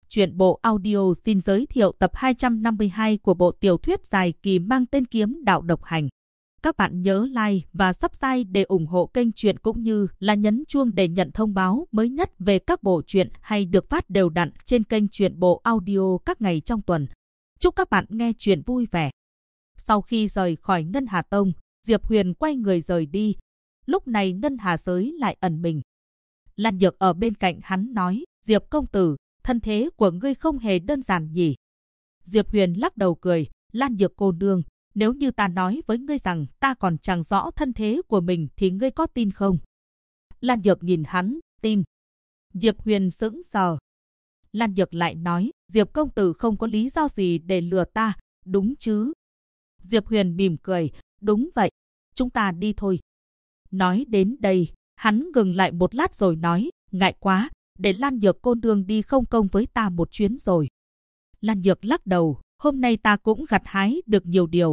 Truyện bộ audio xin giới thiệu tập 252 của bộ tiểu thuyết dài kỳ mang tên Kiếm Đạo Độc Hành. Các bạn nhớ like và subscribe để ủng hộ kênh truyện cũng như là nhấn chuông để nhận thông báo mới nhất về các bộ truyện hay được phát đều đặn trên kênh truyện bộ audio các ngày trong tuần. Chúc các bạn nghe truyện vui vẻ. Sau khi rời khỏi Ngân Hà Tông, Diệp Huyền quay người rời đi. Lúc này Ngân Hà Giới lại ẩn mình. Lan Nhược ở bên cạnh hắn nói, Diệp công tử, thân thế của ngươi không hề đơn giản nhỉ. Diệp Huyền lắc đầu cười, Lan Nhược cô nương, nếu như ta nói với ngươi rằng ta còn chẳng rõ thân thế của mình thì ngươi có tin không? Lan Nhược nhìn hắn, tin. Diệp Huyền sững sờ. Lan Nhược lại nói, Diệp công tử không có lý do gì để lừa ta, đúng chứ? Diệp Huyền mỉm cười, đúng vậy, chúng ta đi thôi. Nói đến đây, hắn ngừng lại một lát rồi nói, ngại quá, để Lan Nhược cô nương đi không công với ta một chuyến rồi. Lan Nhược lắc đầu, hôm nay ta cũng gặt hái được nhiều điều.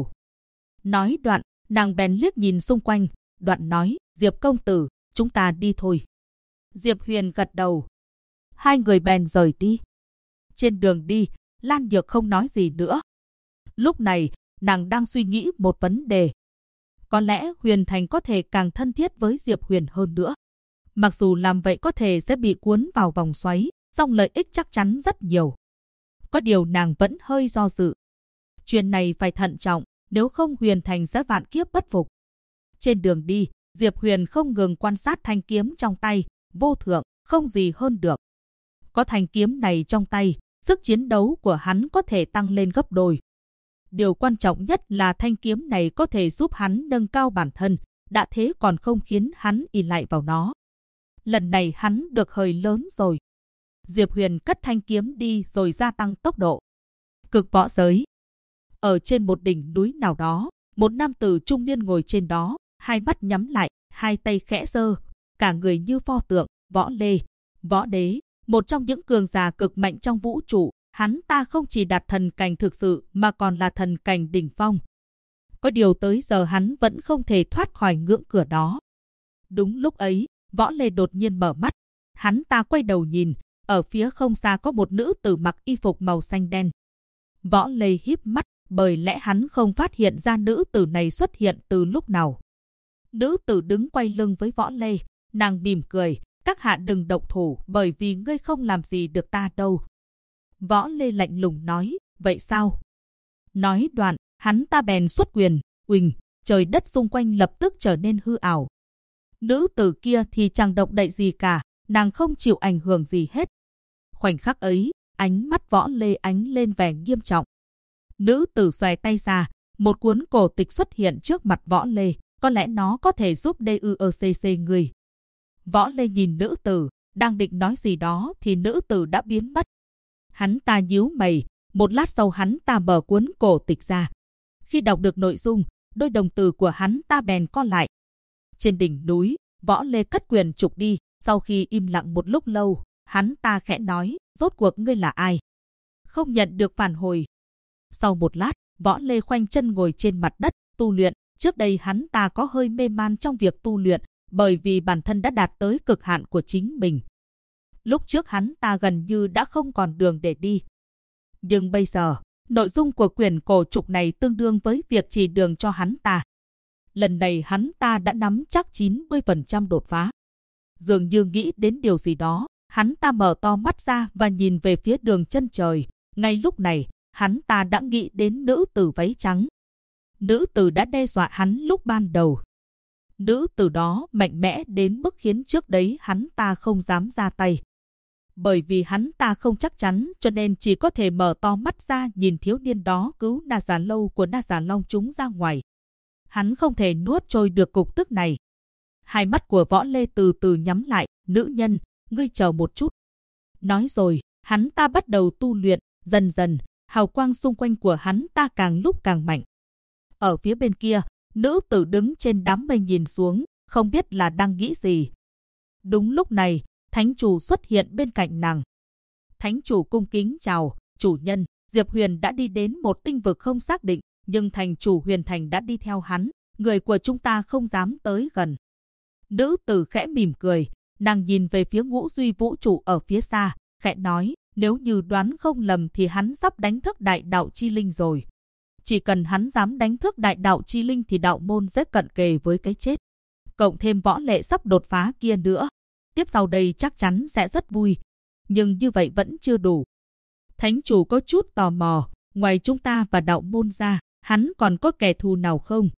Nói đoạn, nàng bèn liếc nhìn xung quanh, đoạn nói, Diệp công tử, chúng ta đi thôi. Diệp Huyền gật đầu. Hai người bèn rời đi. Trên đường đi, Lan Nhược không nói gì nữa. Lúc này, nàng đang suy nghĩ một vấn đề. Có lẽ Huyền Thành có thể càng thân thiết với Diệp Huyền hơn nữa. Mặc dù làm vậy có thể sẽ bị cuốn vào vòng xoáy, song lợi ích chắc chắn rất nhiều. Có điều nàng vẫn hơi do dự. Chuyện này phải thận trọng, nếu không Huyền Thành sẽ vạn kiếp bất phục. Trên đường đi, Diệp Huyền không ngừng quan sát thanh kiếm trong tay, vô thượng, không gì hơn được. Có thanh kiếm này trong tay, sức chiến đấu của hắn có thể tăng lên gấp đôi. Điều quan trọng nhất là thanh kiếm này có thể giúp hắn nâng cao bản thân, đã thế còn không khiến hắn ỷ lại vào nó. Lần này hắn được hơi lớn rồi. Diệp Huyền cất thanh kiếm đi rồi gia tăng tốc độ. Cực võ giới. Ở trên một đỉnh núi nào đó, một nam tử trung niên ngồi trên đó, hai mắt nhắm lại, hai tay khẽ giơ, cả người như pho tượng, Võ Lê, Võ Đế, một trong những cường giả cực mạnh trong vũ trụ. Hắn ta không chỉ đạt thần cảnh thực sự mà còn là thần cảnh đỉnh phong. Có điều tới giờ hắn vẫn không thể thoát khỏi ngưỡng cửa đó. Đúng lúc ấy, Võ Lê đột nhiên mở mắt. Hắn ta quay đầu nhìn, ở phía không xa có một nữ tử mặc y phục màu xanh đen. Võ Lê híp mắt, bởi lẽ hắn không phát hiện ra nữ tử này xuất hiện từ lúc nào. Nữ tử đứng quay lưng với Võ Lê, nàng mỉm cười, các hạ đừng động thủ bởi vì ngươi không làm gì được ta đâu. Võ Lê lạnh lùng nói, vậy sao? Nói đoạn, hắn ta bèn xuất quyền, uỳnh, trời đất xung quanh lập tức trở nên hư ảo. Nữ tử kia thì chẳng động đậy gì cả, nàng không chịu ảnh hưởng gì hết. Khoảnh khắc ấy, ánh mắt Võ Lê ánh lên vẻ nghiêm trọng. Nữ tử xòe tay ra, một cuốn cổ tịch xuất hiện trước mặt Võ Lê, có lẽ nó có thể giúp DUECC người. Võ Lê nhìn nữ tử, đang định nói gì đó thì nữ tử đã biến mất. Hắn ta nhíu mày, một lát sau hắn ta mở cuốn cổ tịch ra. Khi đọc được nội dung, đôi đồng tử của hắn ta bèn co lại. Trên đỉnh núi, Võ Lê cất quyền trục đi, sau khi im lặng một lúc lâu, hắn ta khẽ nói, rốt cuộc ngươi là ai? Không nhận được phản hồi. Sau một lát, Võ Lê khoanh chân ngồi trên mặt đất, tu luyện. Trước đây hắn ta có hơi mê man trong việc tu luyện, bởi vì bản thân đã đạt tới cực hạn của chính mình. Lúc trước hắn ta gần như đã không còn đường để đi. Nhưng bây giờ, nội dung của quyển cổ trục này tương đương với việc chỉ đường cho hắn ta. Lần này hắn ta đã nắm chắc 90% đột phá. Dường như nghĩ đến điều gì đó, hắn ta mở to mắt ra và nhìn về phía đường chân trời. Ngay lúc này, hắn ta đã nghĩ đến nữ tử váy trắng. Nữ tử đã đe dọa hắn lúc ban đầu. Nữ tử đó mạnh mẽ đến mức khiến trước đấy hắn ta không dám ra tay. Bởi vì hắn ta không chắc chắn cho nên chỉ có thể mở to mắt ra nhìn thiếu niên đó cứu Na Giả Lâu của Na Giả Long chúng ra ngoài. Hắn không thể nuốt trôi được cục tức này. Hai mắt của Võ Lê từ từ nhắm lại, nữ nhân, ngươi chờ một chút. Nói rồi, hắn ta bắt đầu tu luyện, dần dần, hào quang xung quanh của hắn ta càng lúc càng mạnh. Ở phía bên kia, nữ tử đứng trên đám mây nhìn xuống, không biết là đang nghĩ gì. Đúng lúc này, Thánh chủ xuất hiện bên cạnh nàng. Thánh chủ cung kính chào, chủ nhân, Diệp Huyền đã đi đến một tinh vực không xác định, nhưng thành chủ Huyền Thành đã đi theo hắn, người của chúng ta không dám tới gần. Nữ tử khẽ mỉm cười, nàng nhìn về phía ngũ duy vũ trụ ở phía xa, khẽ nói, Nếu như đoán không lầm thì hắn sắp đánh thức đại đạo chi linh rồi. Chỉ cần hắn dám đánh thức đại đạo chi linh thì đạo môn sẽ cận kề với cái chết. Cộng thêm võ lệ sắp đột phá kia nữa. Tiếp sau đây chắc chắn sẽ rất vui. Nhưng như vậy vẫn chưa đủ. Thánh chủ có chút tò mò, ngoài chúng ta và đạo môn ra, hắn còn có kẻ thù nào không?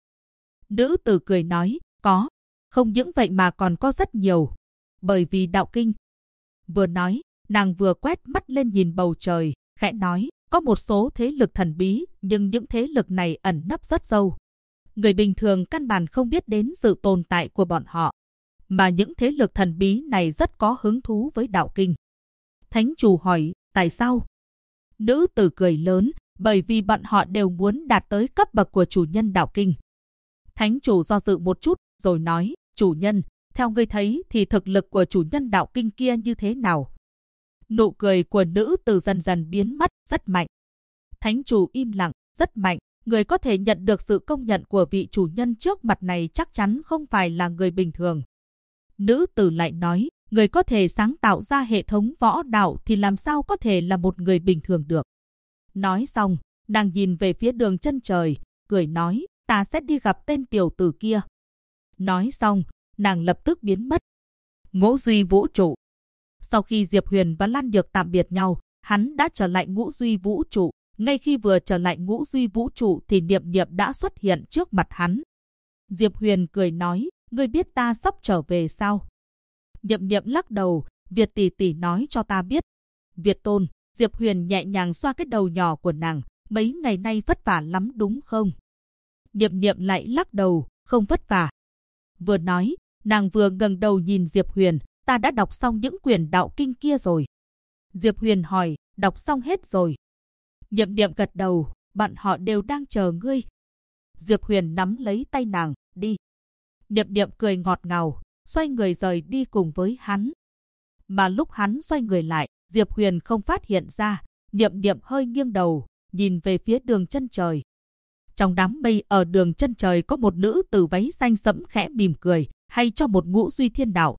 Nữ tử cười nói, có. Không những vậy mà còn có rất nhiều. Bởi vì đạo kinh. Vừa nói, nàng vừa quét mắt lên nhìn bầu trời, khẽ nói, có một số thế lực thần bí, nhưng những thế lực này ẩn nấp rất sâu. Người bình thường căn bản không biết đến sự tồn tại của bọn họ. Mà những thế lực thần bí này rất có hứng thú với đạo kinh. Thánh chủ hỏi, tại sao? Nữ tử cười lớn, bởi vì bọn họ đều muốn đạt tới cấp bậc của chủ nhân đạo kinh. Thánh chủ do dự một chút, rồi nói, chủ nhân, theo ngươi thấy thì thực lực của chủ nhân đạo kinh kia như thế nào? Nụ cười của nữ tử dần dần biến mất, rất mạnh. Thánh chủ im lặng, rất mạnh. Người có thể nhận được sự công nhận của vị chủ nhân trước mặt này chắc chắn không phải là người bình thường. Nữ tử lại nói, người có thể sáng tạo ra hệ thống võ đạo thì làm sao có thể là một người bình thường được. Nói xong, nàng nhìn về phía đường chân trời, cười nói, ta sẽ đi gặp tên tiểu tử kia. Nói xong, nàng lập tức biến mất. Ngũ duy vũ trụ. Sau khi Diệp Huyền và Lan Nhược tạm biệt nhau, hắn đã trở lại ngũ duy vũ trụ. Ngay khi vừa trở lại ngũ duy vũ trụ thì Niệm Niệm đã xuất hiện trước mặt hắn. Diệp Huyền cười nói, ngươi biết ta sắp trở về sao? Niệm Niệm lắc đầu, Việt tỷ tỷ nói cho ta biết. Việt tôn, Diệp Huyền nhẹ nhàng xoa cái đầu nhỏ của nàng, mấy ngày nay vất vả lắm đúng không? Niệm Niệm lại lắc đầu, không vất vả. Vừa nói, nàng vừa ngẩng đầu nhìn Diệp Huyền, ta đã đọc xong những quyển đạo kinh kia rồi. Diệp Huyền hỏi, đọc xong hết rồi. Niệm Niệm gật đầu, bọn họ đều đang chờ ngươi. Diệp Huyền nắm lấy tay nàng, đi. Niệm Niệm cười ngọt ngào, xoay người rời đi cùng với hắn. Mà lúc hắn xoay người lại, Diệp Huyền không phát hiện ra, Niệm Niệm hơi nghiêng đầu, nhìn về phía đường chân trời. Trong đám mây ở đường chân trời có một nữ tử váy xanh sẫm khẽ mỉm cười, hay cho một ngũ duy thiên đạo.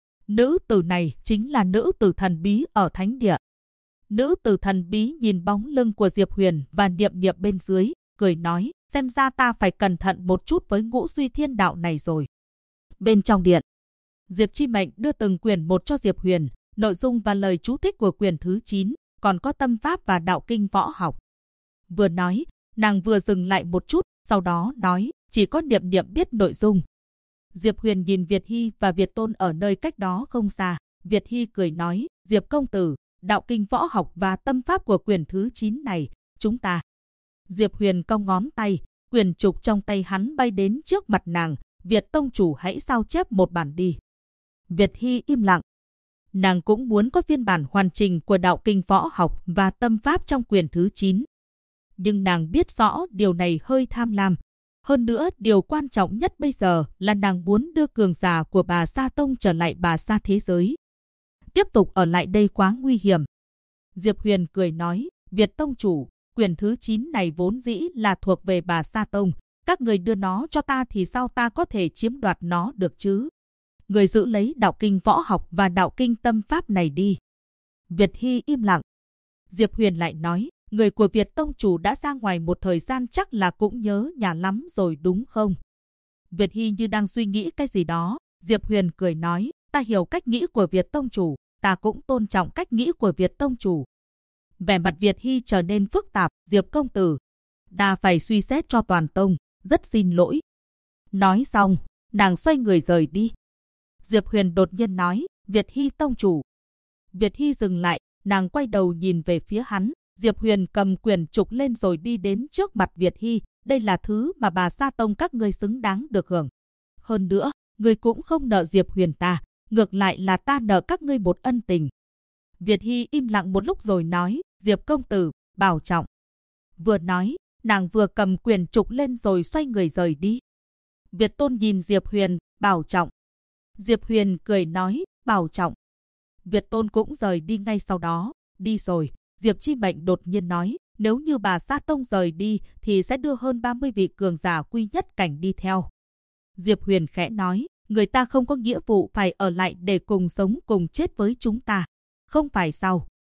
Nữ tử này chính là nữ tử thần bí ở thánh địa. Nữ tử thần bí nhìn bóng lưng của Diệp Huyền và Niệm Niệm bên dưới, cười nói, xem ra ta phải cẩn thận một chút với ngũ duy thiên đạo này rồi. Bên trong điện, Diệp Chi Mệnh đưa từng quyển một cho Diệp Huyền, nội dung và lời chú thích của quyển thứ 9, còn có tâm pháp và đạo kinh võ học. Vừa nói, nàng vừa dừng lại một chút, sau đó nói, chỉ có Niệm Niệm biết nội dung. Diệp Huyền nhìn Việt Hy và Việt Tôn ở nơi cách đó không xa, Việt Hy cười nói, Diệp công tử, đạo kinh võ học và tâm pháp của quyển thứ 9 này, chúng ta. Diệp Huyền cong ngón tay, quyển trục trong tay hắn bay đến trước mặt nàng, Việt tông chủ hãy sao chép một bản đi. Việt Hy im lặng. Nàng cũng muốn có phiên bản hoàn chỉnh của đạo kinh võ học và tâm pháp trong quyển thứ 9. Nhưng nàng biết rõ điều này hơi tham lam. Hơn nữa, điều quan trọng nhất bây giờ là nàng muốn đưa cường giả của Bà Sa Tông trở lại Bà Sa thế giới. Tiếp tục ở lại đây quá nguy hiểm. Diệp Huyền cười nói, Việt tông chủ, quyển thứ 9 này vốn dĩ là thuộc về Bà Sa Tông. Các người đưa nó cho ta thì sao ta có thể chiếm đoạt nó được chứ? Người giữ lấy đạo kinh võ học và đạo kinh tâm pháp này đi. Việt Hy im lặng. Diệp Huyền lại nói, người của Việt tông chủ đã ra ngoài một thời gian chắc là cũng nhớ nhà lắm rồi đúng không? Việt Hy như đang suy nghĩ cái gì đó. Diệp Huyền cười nói, ta hiểu cách nghĩ của Việt tông chủ, ta cũng tôn trọng cách nghĩ của Việt tông chủ. Vẻ mặt Việt Hy trở nên phức tạp, Diệp công tử, ta phải suy xét cho toàn tông, rất xin lỗi. Nói xong, nàng xoay người rời đi. Diệp Huyền đột nhiên nói, Việt Hy tông chủ. Việt Hy dừng lại, nàng quay đầu nhìn về phía hắn. Diệp Huyền cầm quyển trục lên rồi đi đến trước mặt Việt Hy. Đây là thứ mà Bà Sa Tông các ngươi xứng đáng được hưởng. Hơn nữa, ngươi cũng không nợ Diệp Huyền ta, ngược lại là ta nợ các ngươi một ân tình. Việt Hy im lặng một lúc rồi nói, Diệp công tử, bảo trọng. Vừa nói, nàng vừa cầm quyển trục lên rồi xoay người rời đi. Việt Tôn nhìn Diệp Huyền, bảo trọng. Diệp Huyền cười nói, bảo trọng. Việt Tôn cũng rời đi ngay sau đó. Đi rồi, Diệp Chi Mệnh đột nhiên nói, nếu như Bà Sa Tông rời đi thì sẽ đưa hơn 30 vị cường giả quy nhất cảnh đi theo. Diệp Huyền khẽ nói, người ta không có nghĩa vụ phải ở lại để cùng sống cùng chết với chúng ta. Không phải sao?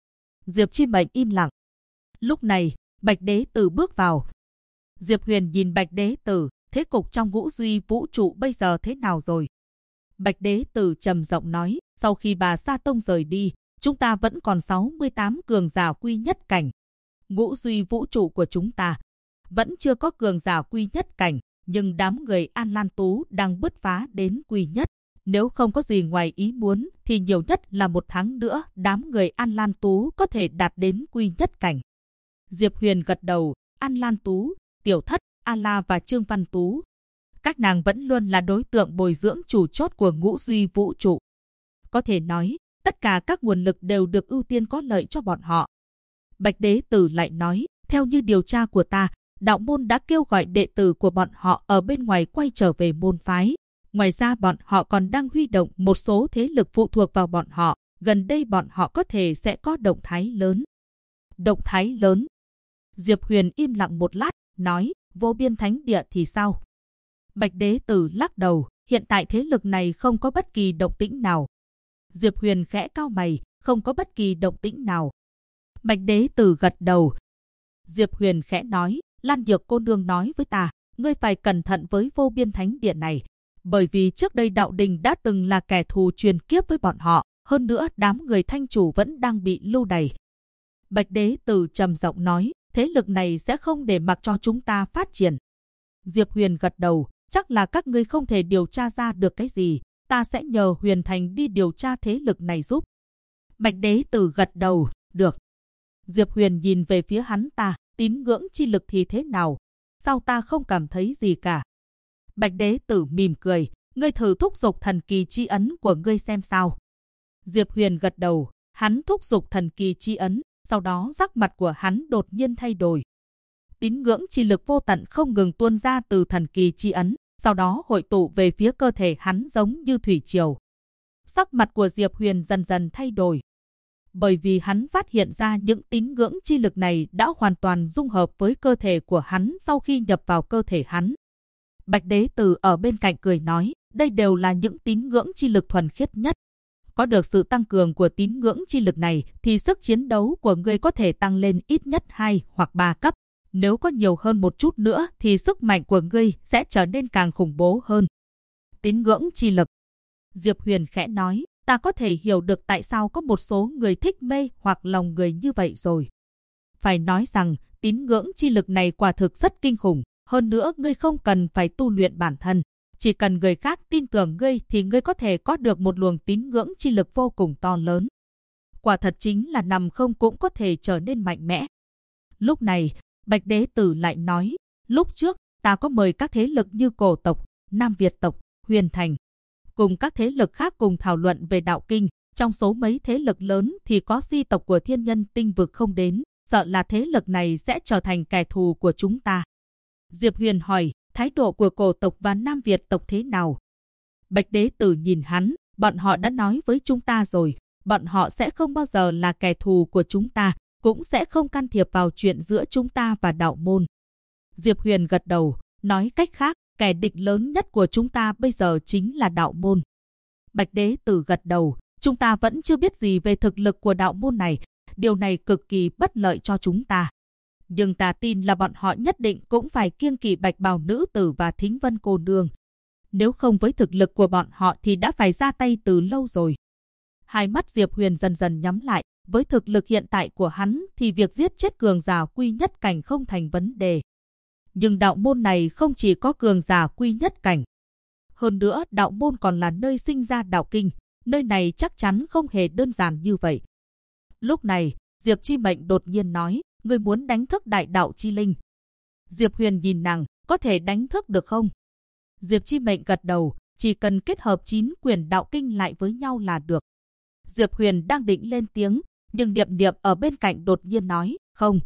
Diệp Chi Mệnh im lặng. Lúc này, Bạch Đế Tử bước vào. Diệp Huyền nhìn Bạch Đế Tử, thế cục trong Ngũ Duy vũ trụ bây giờ thế nào rồi? Bạch Đế Tử trầm giọng nói, sau khi bà Sa Tông rời đi, chúng ta vẫn còn 68 cường giả quy nhất cảnh. Ngũ Duy vũ trụ của chúng ta vẫn chưa có cường giả quy nhất cảnh, nhưng đám người An Lan Tú đang bứt phá đến quy nhất. Nếu không có gì ngoài ý muốn thì nhiều nhất là 1 tháng nữa đám người An Lan Tú có thể đạt đến quy nhất cảnh. Diệp Huyền gật đầu, An Lan Tú, Tiểu Thất, A-la và Trương Văn Tú. Các nàng vẫn luôn là đối tượng bồi dưỡng chủ chốt của Ngũ Duy vũ trụ. Có thể nói, tất cả các nguồn lực đều được ưu tiên có lợi cho bọn họ. Bạch Đế Tử lại nói, theo như điều tra của ta, đạo môn đã kêu gọi đệ tử của bọn họ ở bên ngoài quay trở về môn phái. Ngoài ra bọn họ còn đang huy động một số thế lực phụ thuộc vào bọn họ. Gần đây bọn họ có thể sẽ có động thái lớn. Động thái lớn? Diệp Huyền im lặng một lát, nói, Vô Biên Thánh Địa thì sao? Bạch Đế Tử lắc đầu, hiện tại thế lực này không có bất kỳ động tĩnh nào. Diệp Huyền khẽ cau mày, không có bất kỳ động tĩnh nào. Bạch Đế Tử gật đầu. Diệp Huyền khẽ nói, Lan Nhược cô nương nói với ta, ngươi phải cẩn thận với Vô Biên Thánh Địa này. Bởi vì trước đây đạo đình đã từng là kẻ thù truyền kiếp với bọn họ, hơn nữa đám người thanh chủ vẫn đang bị lưu đày. Bạch Đế Tử trầm giọng nói, thế lực này sẽ không để mặc cho chúng ta phát triển. Diệp Huyền gật đầu, chắc là các ngươi không thể điều tra ra được cái gì, ta sẽ nhờ Huyền Thành đi điều tra thế lực này giúp. Bạch Đế Tử gật đầu, được. Diệp Huyền nhìn về phía hắn ta, tín ngưỡng chi lực thì thế nào? Sao ta không cảm thấy gì cả? Bạch Đế Tử mỉm cười, ngươi thử thúc giục thần kỳ chi ấn của ngươi xem sao. Diệp Huyền gật đầu, hắn thúc giục thần kỳ chi ấn, sau đó sắc mặt của hắn đột nhiên thay đổi. Tín ngưỡng chi lực vô tận không ngừng tuôn ra từ thần kỳ chi ấn, sau đó hội tụ về phía cơ thể hắn giống như thủy triều. Sắc mặt của Diệp Huyền dần dần thay đổi. Bởi vì hắn phát hiện ra những tín ngưỡng chi lực này đã hoàn toàn dung hợp với cơ thể của hắn sau khi nhập vào cơ thể hắn. Bạch Đế Tử ở bên cạnh cười nói, đây đều là những tín ngưỡng chi lực thuần khiết nhất. Có được sự tăng cường của tín ngưỡng chi lực này thì sức chiến đấu của ngươi có thể tăng lên ít nhất 2 hoặc 3 cấp. Nếu có nhiều hơn một chút nữa thì sức mạnh của ngươi sẽ trở nên càng khủng bố hơn. Tín ngưỡng chi lực. Diệp Huyền khẽ nói, ta có thể hiểu được tại sao có một số người thích mê hoặc lòng người như vậy rồi. Phải nói rằng, tín ngưỡng chi lực này quả thực rất kinh khủng. Hơn nữa ngươi không cần phải tu luyện bản thân. Chỉ cần người khác tin tưởng ngươi thì ngươi có thể có được một luồng tín ngưỡng chi lực vô cùng to lớn. Quả thật chính là nằm không cũng có thể trở nên mạnh mẽ. Lúc này, Bạch Đế Tử lại nói, lúc trước ta có mời các thế lực như Cổ tộc, Nam Việt tộc, Huyền Thành, cùng các thế lực khác cùng thảo luận về đạo kinh. Trong số mấy thế lực lớn thì có Di tộc của Thiên Nhân Tinh Vực không đến, sợ là thế lực này sẽ trở thành kẻ thù của chúng ta. Diệp Huyền hỏi, thái độ của Cổ tộc và Nam Việt tộc thế nào? Bạch Đế Tử nhìn hắn, bọn họ đã nói với chúng ta rồi, bọn họ sẽ không bao giờ là kẻ thù của chúng ta, cũng sẽ không can thiệp vào chuyện giữa chúng ta và đạo môn. Diệp Huyền gật đầu, nói cách khác, kẻ địch lớn nhất của chúng ta bây giờ chính là đạo môn. Bạch Đế Tử gật đầu, chúng ta vẫn chưa biết gì về thực lực của đạo môn này, điều này cực kỳ bất lợi cho chúng ta. Nhưng ta tin là bọn họ nhất định cũng phải kiêng kỵ Bạch Bào nữ tử và Thính Vân cô nương. Nếu không với thực lực của bọn họ thì đã phải ra tay từ lâu rồi. Hai mắt Diệp Huyền dần dần nhắm lại, với thực lực hiện tại của hắn thì việc giết chết cường giả quy nhất cảnh không thành vấn đề. Nhưng đạo môn này không chỉ có cường giả quy nhất cảnh. Hơn nữa đạo môn còn là nơi sinh ra đạo kinh, nơi này chắc chắn không hề đơn giản như vậy. Lúc này, Diệp Chi Mệnh đột nhiên nói, ngươi muốn đánh thức đại đạo chi linh. Diệp Huyền nhìn nàng, có thể đánh thức được không? Diệp Chi Mệnh gật đầu, chỉ cần kết hợp 9 quyển đạo kinh lại với nhau là được. Diệp Huyền đang định lên tiếng, nhưng Điệp Điệp ở bên cạnh đột nhiên nói, không.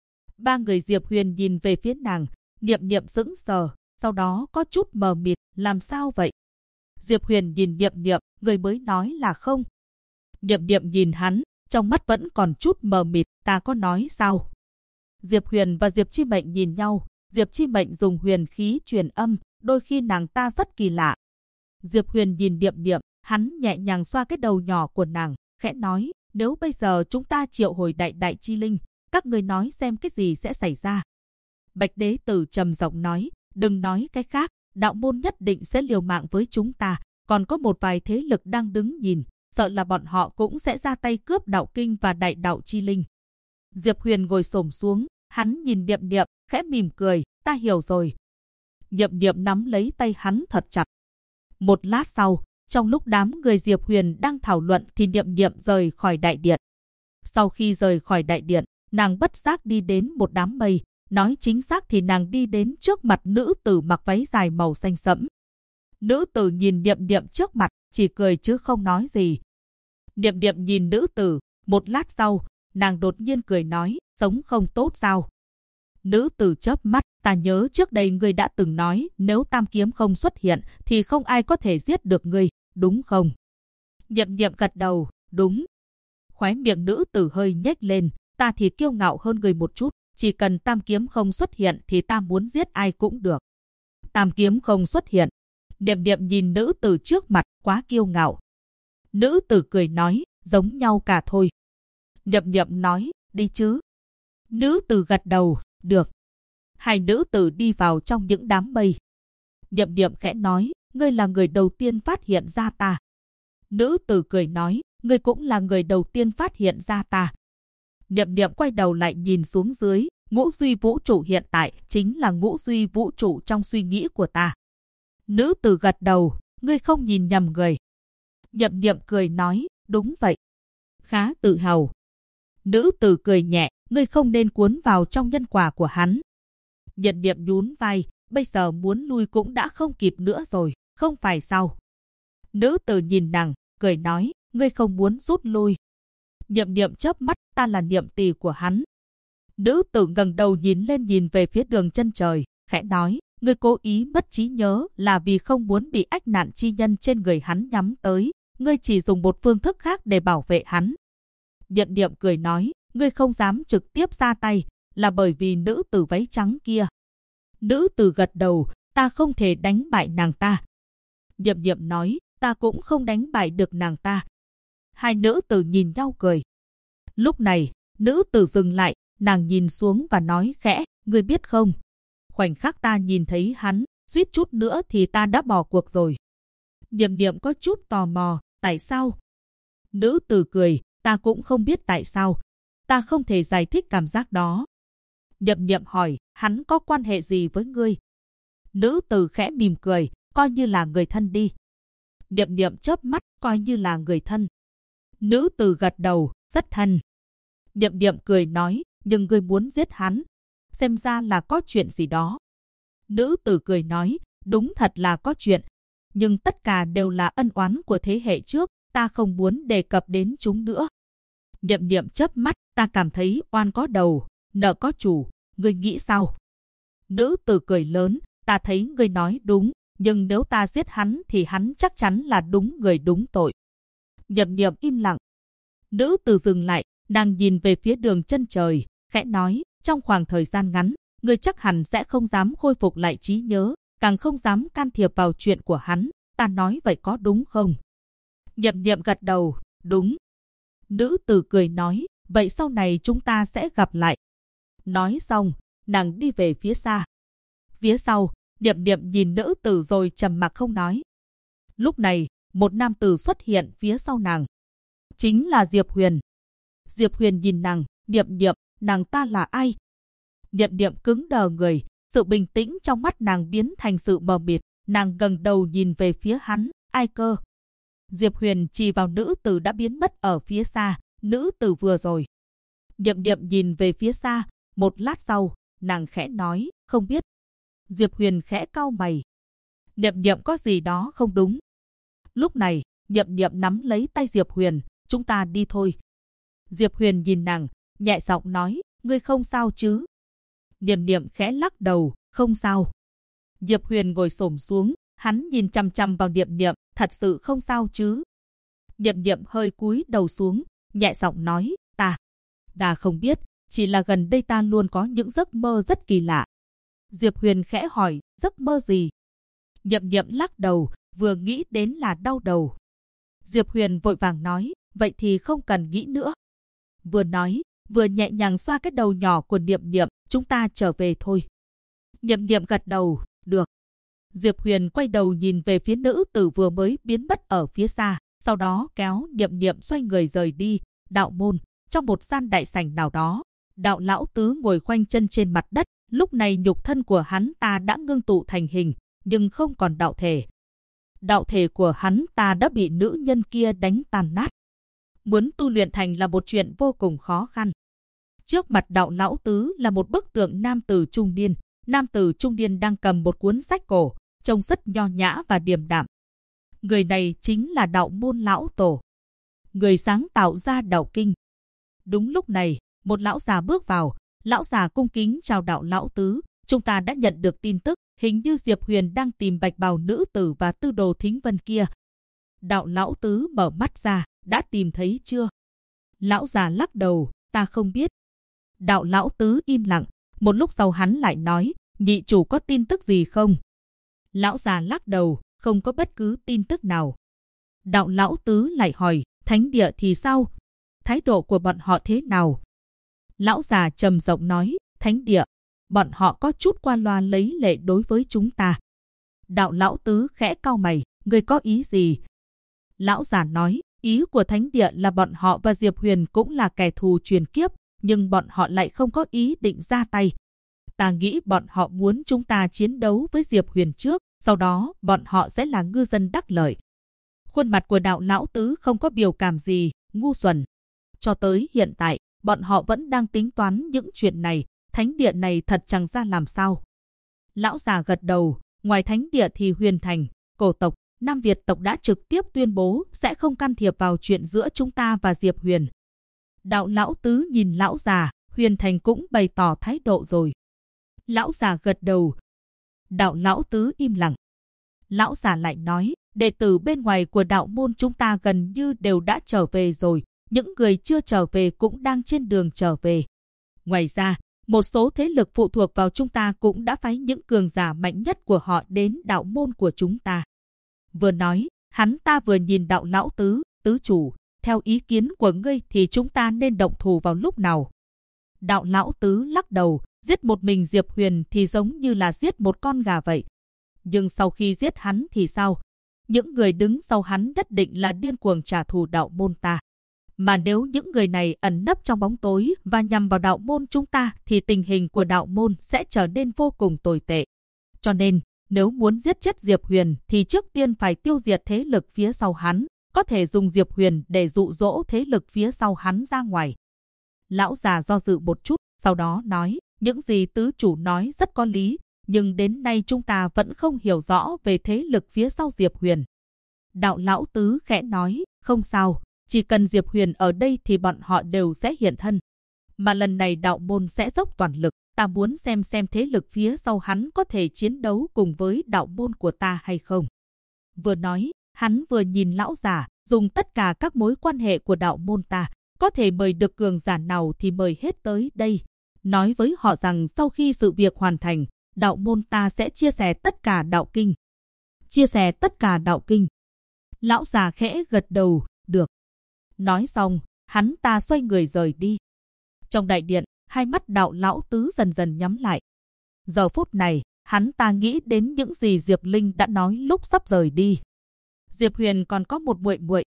Ba người Diệp Huyền nhìn về phía nàng, Điệp Điệp sững sờ, sau đó có chút mờ mịt, làm sao vậy? Diệp Huyền nhìn Điệp Điệp, người mới nói là không. Điệp Điệp nhìn hắn, trong mắt vẫn còn chút mờ mịt, ta có nói sao? Diệp Huyền và Diệp Chi Mệnh nhìn nhau, Diệp Chi Mệnh dùng huyền khí truyền âm, đôi khi nàng ta rất kỳ lạ. Diệp Huyền nhìn Điệp Điệp, hắn nhẹ nhàng xoa cái đầu nhỏ của nàng, khẽ nói, Nếu bây giờ chúng ta triệu hồi đại đại chi linh, các người nói xem cái gì sẽ xảy ra. Bạch Đế Tử trầm giọng nói, đừng nói cái khác, đạo môn nhất định sẽ liều mạng với chúng ta, còn có một vài thế lực đang đứng nhìn, sợ là bọn họ cũng sẽ ra tay cướp đạo kinh và đại đạo chi linh. Diệp Huyền ngồi xổm xuống, hắn nhìn Niệm Niệm, khẽ mỉm cười, ta hiểu rồi. Niệm Niệm nắm lấy tay hắn thật chặt. Một lát sau, trong lúc đám người Diệp Huyền đang thảo luận thì Niệm Niệm rời khỏi đại điện. Sau khi rời khỏi đại điện, nàng bất giác đi đến một đám mây, nói chính xác thì nàng đi đến trước mặt nữ tử mặc váy dài màu xanh sẫm. Nữ tử nhìn Niệm Niệm trước mặt, chỉ cười chứ không nói gì. Niệm Niệm nhìn nữ tử, một lát sau, nàng đột nhiên cười nói, sống không tốt sao? Nữ tử chớp mắt, ta nhớ trước đây ngươi đã từng nói, nếu tam kiếm không xuất hiện thì không ai có thể giết được ngươi, đúng không? Niệm Niệm gật đầu, đúng. Khóe miệng nữ tử hơi nhếch lên, ta thì kiêu ngạo hơn ngươi một chút, chỉ cần tam kiếm không xuất hiện thì ta muốn giết ai cũng được. Tam kiếm không xuất hiện. Niệm Niệm nhìn nữ tử trước mặt, quá kiêu ngạo. Nữ tử cười nói, giống nhau cả thôi. Niệm Niệm nói, đi chứ. Nữ tử gật đầu, được. Hai nữ tử đi vào trong những đám mây. Niệm Niệm khẽ nói, ngươi là người đầu tiên phát hiện ra ta. Nữ tử cười nói, ngươi cũng là người đầu tiên phát hiện ra ta. Niệm Niệm quay đầu lại nhìn xuống dưới, ngũ duy vũ trụ hiện tại chính là ngũ duy vũ trụ trong suy nghĩ của ta. Nữ tử gật đầu, ngươi không nhìn nhầm người. Niệm Niệm cười nói, đúng vậy. Khá tự hào. Nữ tử cười nhẹ, ngươi không nên cuốn vào trong nhân quả của hắn. Niệm Niệm nhún vai, bây giờ muốn lui cũng đã không kịp nữa rồi, không phải sao? Nữ tử nhìn nàng, cười nói, ngươi không muốn rút lui. Niệm Niệm chớp mắt, ta là niệm tỳ của hắn. Nữ tử ngẩng đầu nhìn về phía đường chân trời, khẽ nói, ngươi cố ý mất trí nhớ là vì không muốn bị ách nạn chi nhân trên người hắn nhắm tới, ngươi chỉ dùng một phương thức khác để bảo vệ hắn. Niệm Niệm cười nói, ngươi không dám trực tiếp ra tay, là bởi vì nữ tử váy trắng kia. Nữ tử gật đầu, ta không thể đánh bại nàng ta. Niệm Niệm nói, ta cũng không đánh bại được nàng ta. Hai nữ tử nhìn nhau cười. Lúc này, nữ tử dừng lại, nàng nhìn xuống và nói khẽ, ngươi biết không? Khoảnh khắc ta nhìn thấy hắn, suýt chút nữa thì ta đã bỏ cuộc rồi. Niệm Niệm có chút tò mò, tại sao? Nữ tử cười, ta cũng không biết tại sao. Ta không thể giải thích cảm giác đó. Niệm Niệm hỏi, hắn có quan hệ gì với ngươi? Nữ tử khẽ mỉm cười, coi như là người thân đi. Niệm Niệm chớp mắt, coi như là người thân. Nữ tử gật đầu, rất thân. Niệm Niệm cười nói, nhưng ngươi muốn giết hắn. Xem ra là có chuyện gì đó. Nữ tử cười nói, đúng thật là có chuyện. Nhưng tất cả đều là ân oán của thế hệ trước, ta không muốn đề cập đến chúng nữa. Niệm Niệm chớp mắt, ta cảm thấy oan có đầu, nợ có chủ, ngươi nghĩ sao? Nữ tử cười lớn, ta thấy ngươi nói đúng, nhưng nếu ta giết hắn thì hắn chắc chắn là đúng người đúng tội. Niệm Niệm im lặng. Nữ tử dừng lại, nàng nhìn về phía đường chân trời, khẽ nói, trong khoảng thời gian ngắn, ngươi chắc hẳn sẽ không dám khôi phục lại trí nhớ, càng không dám can thiệp vào chuyện của hắn, ta nói vậy có đúng không? Niệm Niệm gật đầu, đúng. Nữ tử cười nói, vậy sau này chúng ta sẽ gặp lại. Nói xong, nàng đi về phía xa. Phía sau, Niệm Niệm nhìn nữ tử rồi trầm mặc không nói. Lúc này, một nam tử xuất hiện phía sau nàng. Chính là Diệp Huyền. Diệp Huyền nhìn nàng, Niệm Niệm, nàng ta là ai? Niệm Niệm cứng đờ người, sự bình tĩnh trong mắt nàng biến thành sự mờ mịt, nàng ngẩng đầu nhìn về phía hắn, ai cơ? Diệp Huyền chỉ vào nữ tử đã biến mất ở phía xa, nữ tử vừa rồi. Niệm Niệm nhìn về phía xa, một lát sau, nàng khẽ nói, không biết. Diệp Huyền khẽ cau mày. Niệm Niệm có gì đó không đúng. Lúc này, Niệm Niệm nắm lấy tay Diệp Huyền, chúng ta đi thôi. Diệp Huyền nhìn nàng, nhẹ giọng nói, ngươi không sao chứ? Niệm Niệm khẽ lắc đầu, không sao. Diệp Huyền ngồi xổm xuống, hắn nhìn chằm chằm vào Niệm Niệm, thật sự không sao chứ? Niệm Niệm hơi cúi đầu xuống, nhẹ giọng nói, ta không biết, chỉ là gần đây ta luôn có những giấc mơ rất kỳ lạ. Diệp Huyền khẽ hỏi, giấc mơ gì? Niệm Niệm lắc đầu, vừa nghĩ đến là đau đầu. Diệp Huyền vội vàng nói, vậy thì không cần nghĩ nữa. Vừa nói, vừa nhẹ nhàng xoa cái đầu nhỏ của Niệm Niệm, chúng ta trở về thôi. Niệm Niệm gật đầu, được. Diệp Huyền quay đầu nhìn về phía nữ tử vừa mới biến mất ở phía xa, sau đó kéo Niệm Niệm xoay người rời đi. Đạo môn, trong một gian đại sảnh nào đó, Đạo lão tứ ngồi khoanh chân trên mặt đất, lúc này nhục thân của hắn ta đã ngưng tụ thành hình, nhưng không còn đạo thể. Đạo thể của hắn ta đã bị nữ nhân kia đánh tan nát. Muốn tu luyện thành là một chuyện vô cùng khó khăn. Trước mặt Đạo lão tứ là một bức tượng nam tử trung niên. Nam tử trung niên đang cầm một cuốn sách cổ, trông rất nho nhã và điềm đạm. Người này chính là Đạo môn lão tổ, người sáng tạo ra đạo kinh. Đúng lúc này, một lão già bước vào. Lão già cung kính chào Đạo lão tứ, chúng ta đã nhận được tin tức, hình như Diệp Huyền đang tìm bạch bào nữ tử và tư đồ Thính Vân kia. Đạo lão tứ mở mắt ra, đã tìm thấy chưa? Lão già lắc đầu, ta không biết. Đạo lão tứ im lặng, một lúc sau hắn lại nói, nhị chủ có tin tức gì không? Lão già lắc đầu, không có bất cứ tin tức nào. Đạo lão tứ lại hỏi, thánh địa thì sao? Thái độ của bọn họ thế nào? Lão già trầm giọng nói, thánh địa, bọn họ có chút qua loa lấy lệ đối với chúng ta. Đạo lão tứ khẽ cau mày, ngươi có ý gì? Lão già nói, ý của thánh địa là bọn họ và Diệp Huyền cũng là kẻ thù truyền kiếp, nhưng bọn họ lại không có ý định ra tay. Ta nghĩ bọn họ muốn chúng ta chiến đấu với Diệp Huyền trước, sau đó bọn họ sẽ là ngư dân đắc lợi. Khuôn mặt của Đạo lão tứ không có biểu cảm gì, ngu xuẩn. Cho tới hiện tại, bọn họ vẫn đang tính toán những chuyện này, thánh địa này thật chẳng ra làm sao. Lão già gật đầu, ngoài thánh địa thì Huyền Thành, cổ tộc, Nam Việt tộc đã trực tiếp tuyên bố sẽ không can thiệp vào chuyện giữa chúng ta và Diệp Huyền. Đạo lão tứ nhìn lão già, Huyền Thành cũng bày tỏ thái độ rồi. Lão già gật đầu. Đạo lão tứ im lặng. Lão già lại nói, đệ tử bên ngoài của đạo môn chúng ta gần như đều đã trở về rồi, những người chưa trở về cũng đang trên đường trở về. Ngoài ra, một số thế lực phụ thuộc vào chúng ta cũng đã phái những cường giả mạnh nhất của họ đến đạo môn của chúng ta. Vừa nói, hắn ta vừa nhìn Đạo lão tứ, tứ chủ, theo ý kiến của ngươi thì chúng ta nên động thủ vào lúc nào? Đạo lão tứ lắc đầu, giết một mình Diệp Huyền thì giống như là giết một con gà vậy. Nhưng sau khi giết hắn thì sao? Những người đứng sau hắn nhất định là điên cuồng trả thù đạo môn ta. Mà nếu những người này ẩn nấp trong bóng tối và nhằm vào đạo môn chúng ta thì tình hình của đạo môn sẽ trở nên vô cùng tồi tệ. Cho nên, nếu muốn giết chết Diệp Huyền thì trước tiên phải tiêu diệt thế lực phía sau hắn, có thể dùng Diệp Huyền để dụ dỗ thế lực phía sau hắn ra ngoài. Lão già do dự một chút, sau đó nói, những gì tứ chủ nói rất có lý, nhưng đến nay chúng ta vẫn không hiểu rõ về thế lực phía sau Diệp Huyền. Đạo lão tứ khẽ nói, không sao, chỉ cần Diệp Huyền ở đây thì bọn họ đều sẽ hiện thân. Mà lần này đạo môn sẽ dốc toàn lực, ta muốn xem thế lực phía sau hắn có thể chiến đấu cùng với đạo môn của ta hay không. Vừa nói, hắn vừa nhìn lão già, dùng tất cả các mối quan hệ của đạo môn ta, có thể mời được cường giả nào thì mời hết tới đây. Nói với họ rằng sau khi sự việc hoàn thành, đạo môn ta sẽ chia sẻ tất cả đạo kinh. Chia sẻ tất cả đạo kinh. Lão già khẽ gật đầu, được. Nói xong, hắn ta xoay người rời đi. Trong đại điện, hai mắt Đạo lão tứ dần dần nhắm lại. Giờ phút này, hắn ta nghĩ đến những gì Diệp Linh đã nói lúc sắp rời đi. Diệp Huyền còn có một muội muội,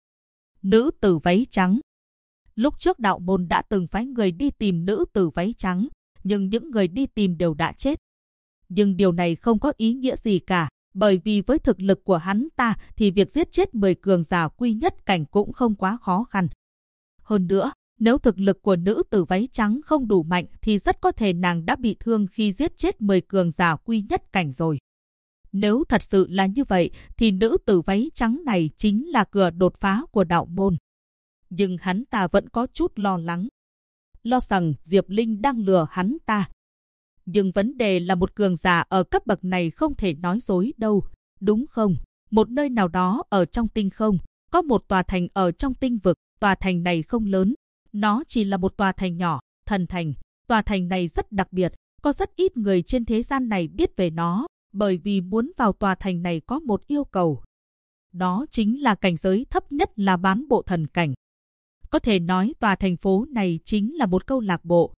nữ tử váy trắng. Lúc trước đạo môn đã từng phái người đi tìm nữ tử váy trắng, nhưng những người đi tìm đều đã chết. Nhưng điều này không có ý nghĩa gì cả, bởi vì với thực lực của hắn ta thì việc giết chết 10 cường giả quy nhất cảnh cũng không quá khó khăn. Hơn nữa, nếu thực lực của nữ tử váy trắng không đủ mạnh thì rất có thể nàng đã bị thương khi giết chết 10 cường giả quy nhất cảnh rồi. Nếu thật sự là như vậy thì nữ tử váy trắng này chính là cửa đột phá của đạo môn. Nhưng hắn ta vẫn có chút lo lắng. Lo rằng Diệp Linh đang lừa hắn ta. Nhưng vấn đề là một cường giả ở cấp bậc này không thể nói dối đâu, đúng không? Một nơi nào đó ở trong tinh không, có một tòa thành ở trong tinh vực, tòa thành này không lớn. Nó chỉ là một tòa thành nhỏ, thần thành. Tòa thành này rất đặc biệt, có rất ít người trên thế gian này biết về nó, bởi vì muốn vào tòa thành này có một yêu cầu. Đó chính là cảnh giới thấp nhất là bán bộ thần cảnh. Có thể nói tòa thành phố này chính là một câu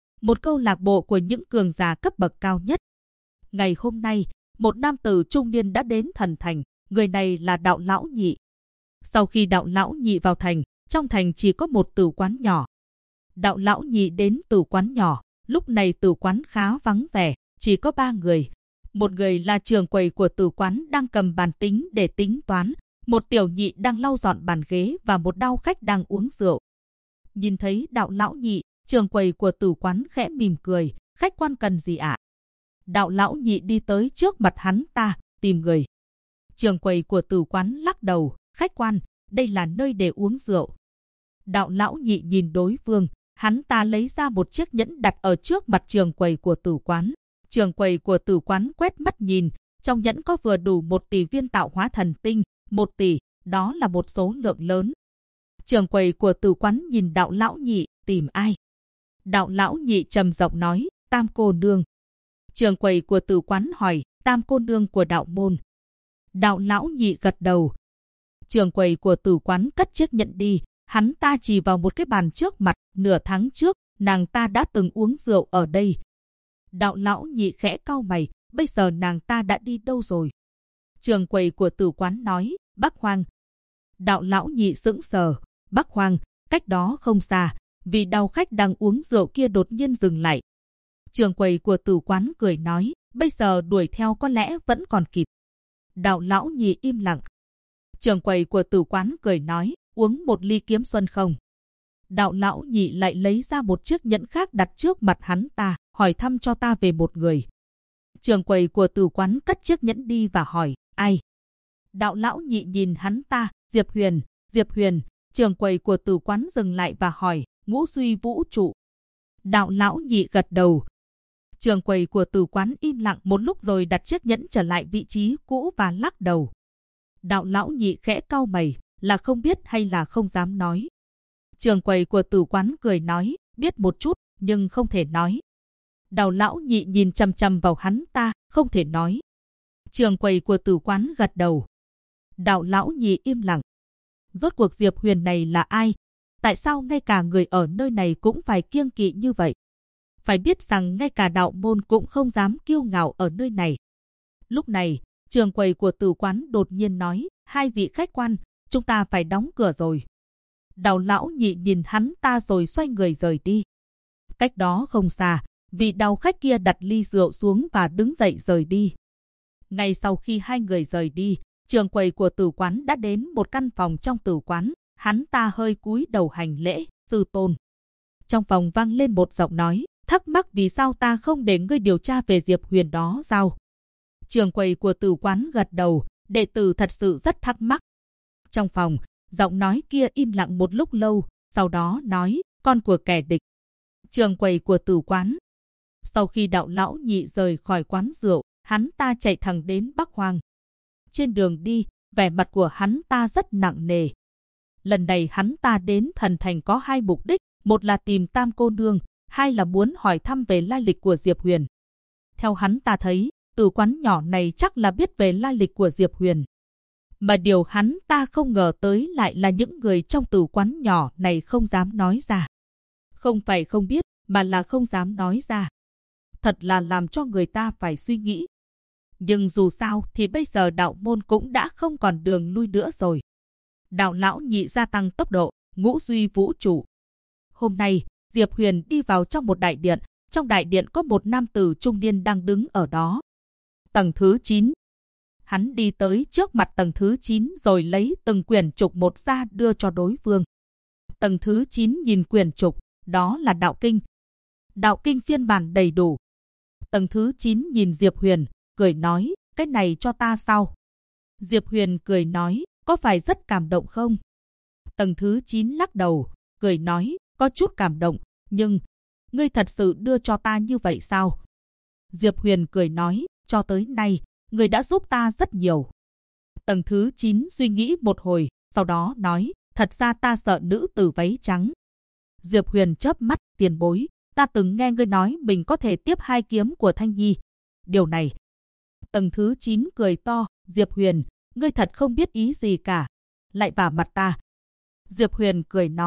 lạc bộ của những cường giả cấp bậc cao nhất. Ngày hôm nay, một nam tử trung niên đã đến thần thành, người này là Đạo Lão Nhị. Sau khi Đạo Lão Nhị vào thành, trong thành chỉ có một tử quán nhỏ. Đạo Lão Nhị đến tử quán nhỏ, lúc này tử quán khá vắng vẻ, chỉ có 3 người. Một người là trưởng quầy của tử quán đang cầm bàn tính để tính toán, một tiểu nhị đang lau dọn bàn ghế và một đao khách đang uống rượu. Nhìn thấy Đạo Lão Nhị, trưởng quầy của tử quán khẽ mỉm cười, khách quan cần gì ạ? Đạo Lão Nhị đi tới trước mặt hắn ta, tìm người. Trưởng quầy của tử quán lắc đầu, khách quan, đây là nơi để uống rượu. Đạo Lão Nhị nhìn đối phương, hắn ta lấy ra một chiếc nhẫn đặt ở trước mặt trưởng quầy của tử quán. Trưởng quầy của tử quán quét mắt nhìn, trong nhẫn có vừa đủ 1 tỷ viên tạo hóa thần tinh, 1 tỷ, đó là một số lượng lớn. Trưởng quầy của tử quán nhìn Đạo Lão Nhị, tìm ai? Đạo Lão Nhị trầm giọng nói, Tam cô nương. Trưởng quầy của tử quán hỏi, Tam cô nương của đạo môn. Đạo Lão Nhị gật đầu. Trưởng quầy của tử quán cất chiếc nhẫn đi, hắn ta chỉ vào một cái bàn trước mặt, nửa tháng trước, nàng ta đã từng uống rượu ở đây. Đạo Lão Nhị khẽ cau mày, bây giờ nàng ta đã đi đâu rồi? Trưởng quầy của tử quán nói, Bắc Hoang. Đạo Lão Nhị sững sờ, Bắc Hoang, cách đó không xa, vì đao khách đang uống rượu kia đột nhiên dừng lại. Trưởng quầy của tử quán cười nói, bây giờ đuổi theo có lẽ vẫn còn kịp. Đạo Lão Nhị im lặng. Trưởng quầy của tử quán cười nói, uống một ly kiếm xuân không? Đạo Lão Nhị lại lấy ra một chiếc nhẫn khác đặt trước mặt hắn ta, hỏi thăm cho ta về một người. Trưởng quầy của tử quán cất chiếc nhẫn đi và hỏi, ai? Đạo Lão Nhị nhìn hắn ta, Diệp Huyền, Diệp Huyền. Trưởng quầy của tử quán dừng lại và hỏi, Ngũ Duy Vũ Trụ. Đạo Lão Nhị gật đầu. Trưởng quầy của tử quán im lặng một lúc rồi đặt chiếc nhẫn trở lại vị trí cũ và lắc đầu. Đạo Lão Nhị khẽ cau mày, là không biết hay là không dám nói. Trưởng quầy của tử quán cười nói, biết một chút, nhưng không thể nói. Đạo Lão Nhị nhìn chằm chằm vào hắn ta, không thể nói. Trưởng quầy của tử quán gật đầu. Đạo Lão Nhị im lặng. Rốt cuộc Diệp Huyền này là ai? Tại sao ngay cả người ở nơi này cũng phải kiêng kỵ như vậy? Phải biết rằng ngay cả đạo môn cũng không dám kiêu ngạo ở nơi này. Lúc này, trưởng quầy của tử quán đột nhiên nói, 2 vị khách quan, chúng ta phải đóng cửa rồi. Đạo Lão Nhị nhìn hắn ta rồi xoay người rời đi. Cách đó không xa, vị đao khách kia đặt ly rượu xuống và đứng dậy rời đi. Ngay sau khi 2 người rời đi, trưởng quầy của tử quán đã đến một căn phòng trong tử quán, hắn ta hơi cúi đầu hành lễ, sư tôn. Trong phòng vang lên một giọng nói, thắc mắc vì sao ta không để ngươi điều tra về Diệp Huyền đó sao? Trưởng quầy của tử quán gật đầu, đệ tử thật sự rất thắc mắc. Trong phòng, giọng nói kia im lặng một lúc lâu, sau đó nói, con của kẻ địch. Trưởng quầy của tử quán. Sau khi Đạo Lão Nhị rời khỏi quán rượu, hắn ta chạy thẳng đến Bắc Hoang. Trên đường đi, vẻ mặt của hắn ta rất nặng nề. Lần này hắn ta đến thần thành có 2 mục đích, một là tìm Tam cô nương, 2 là muốn hỏi thăm về lai lịch của Diệp Huyền. Theo hắn ta thấy, tử quán nhỏ này chắc là biết về lai lịch của Diệp Huyền. Mà điều hắn ta không ngờ tới lại là những người trong tử quán nhỏ này không dám nói ra. Không phải không biết, mà là không dám nói ra. Thật là làm cho người ta phải suy nghĩ. Nhưng dù sao thì bây giờ đạo môn cũng đã không còn đường lui nữa rồi. Đạo Lão Nhị gia tăng tốc độ, Ngũ Duy Vũ Trụ. Hôm nay, Diệp Huyền đi vào trong một đại điện. Trong đại điện có một nam tử trung niên đang đứng ở đó. Tầng thứ 9. Hắn đi tới trước mặt tầng thứ 9 rồi lấy từng quyển trục một ra đưa cho đối phương. Tầng thứ 9 nhìn quyển trục, đó là đạo kinh. Đạo kinh phiên bản đầy đủ. Tầng thứ 9 nhìn Diệp Huyền, cười nói, cái này cho ta sao? Diệp Huyền cười nói, có phải rất cảm động không? Tầng thứ 9 lắc đầu, cười nói, có chút cảm động, nhưng ngươi thật sự đưa cho ta như vậy sao? Diệp Huyền cười nói, cho tới nay, ngươi đã giúp ta rất nhiều. Tầng thứ 9 suy nghĩ một hồi, sau đó nói, thật ra ta sợ nữ tử váy trắng. Diệp Huyền chớp mắt, tiền bối, ta từng nghe ngươi nói mình có thể tiếp 2 kiếm của Thanh Nhi. Điều này. Tầng thứ 9 cười to, Diệp Huyền, ngươi thật không biết ý gì cả. Lại vả mặt ta. Diệp Huyền cười nói,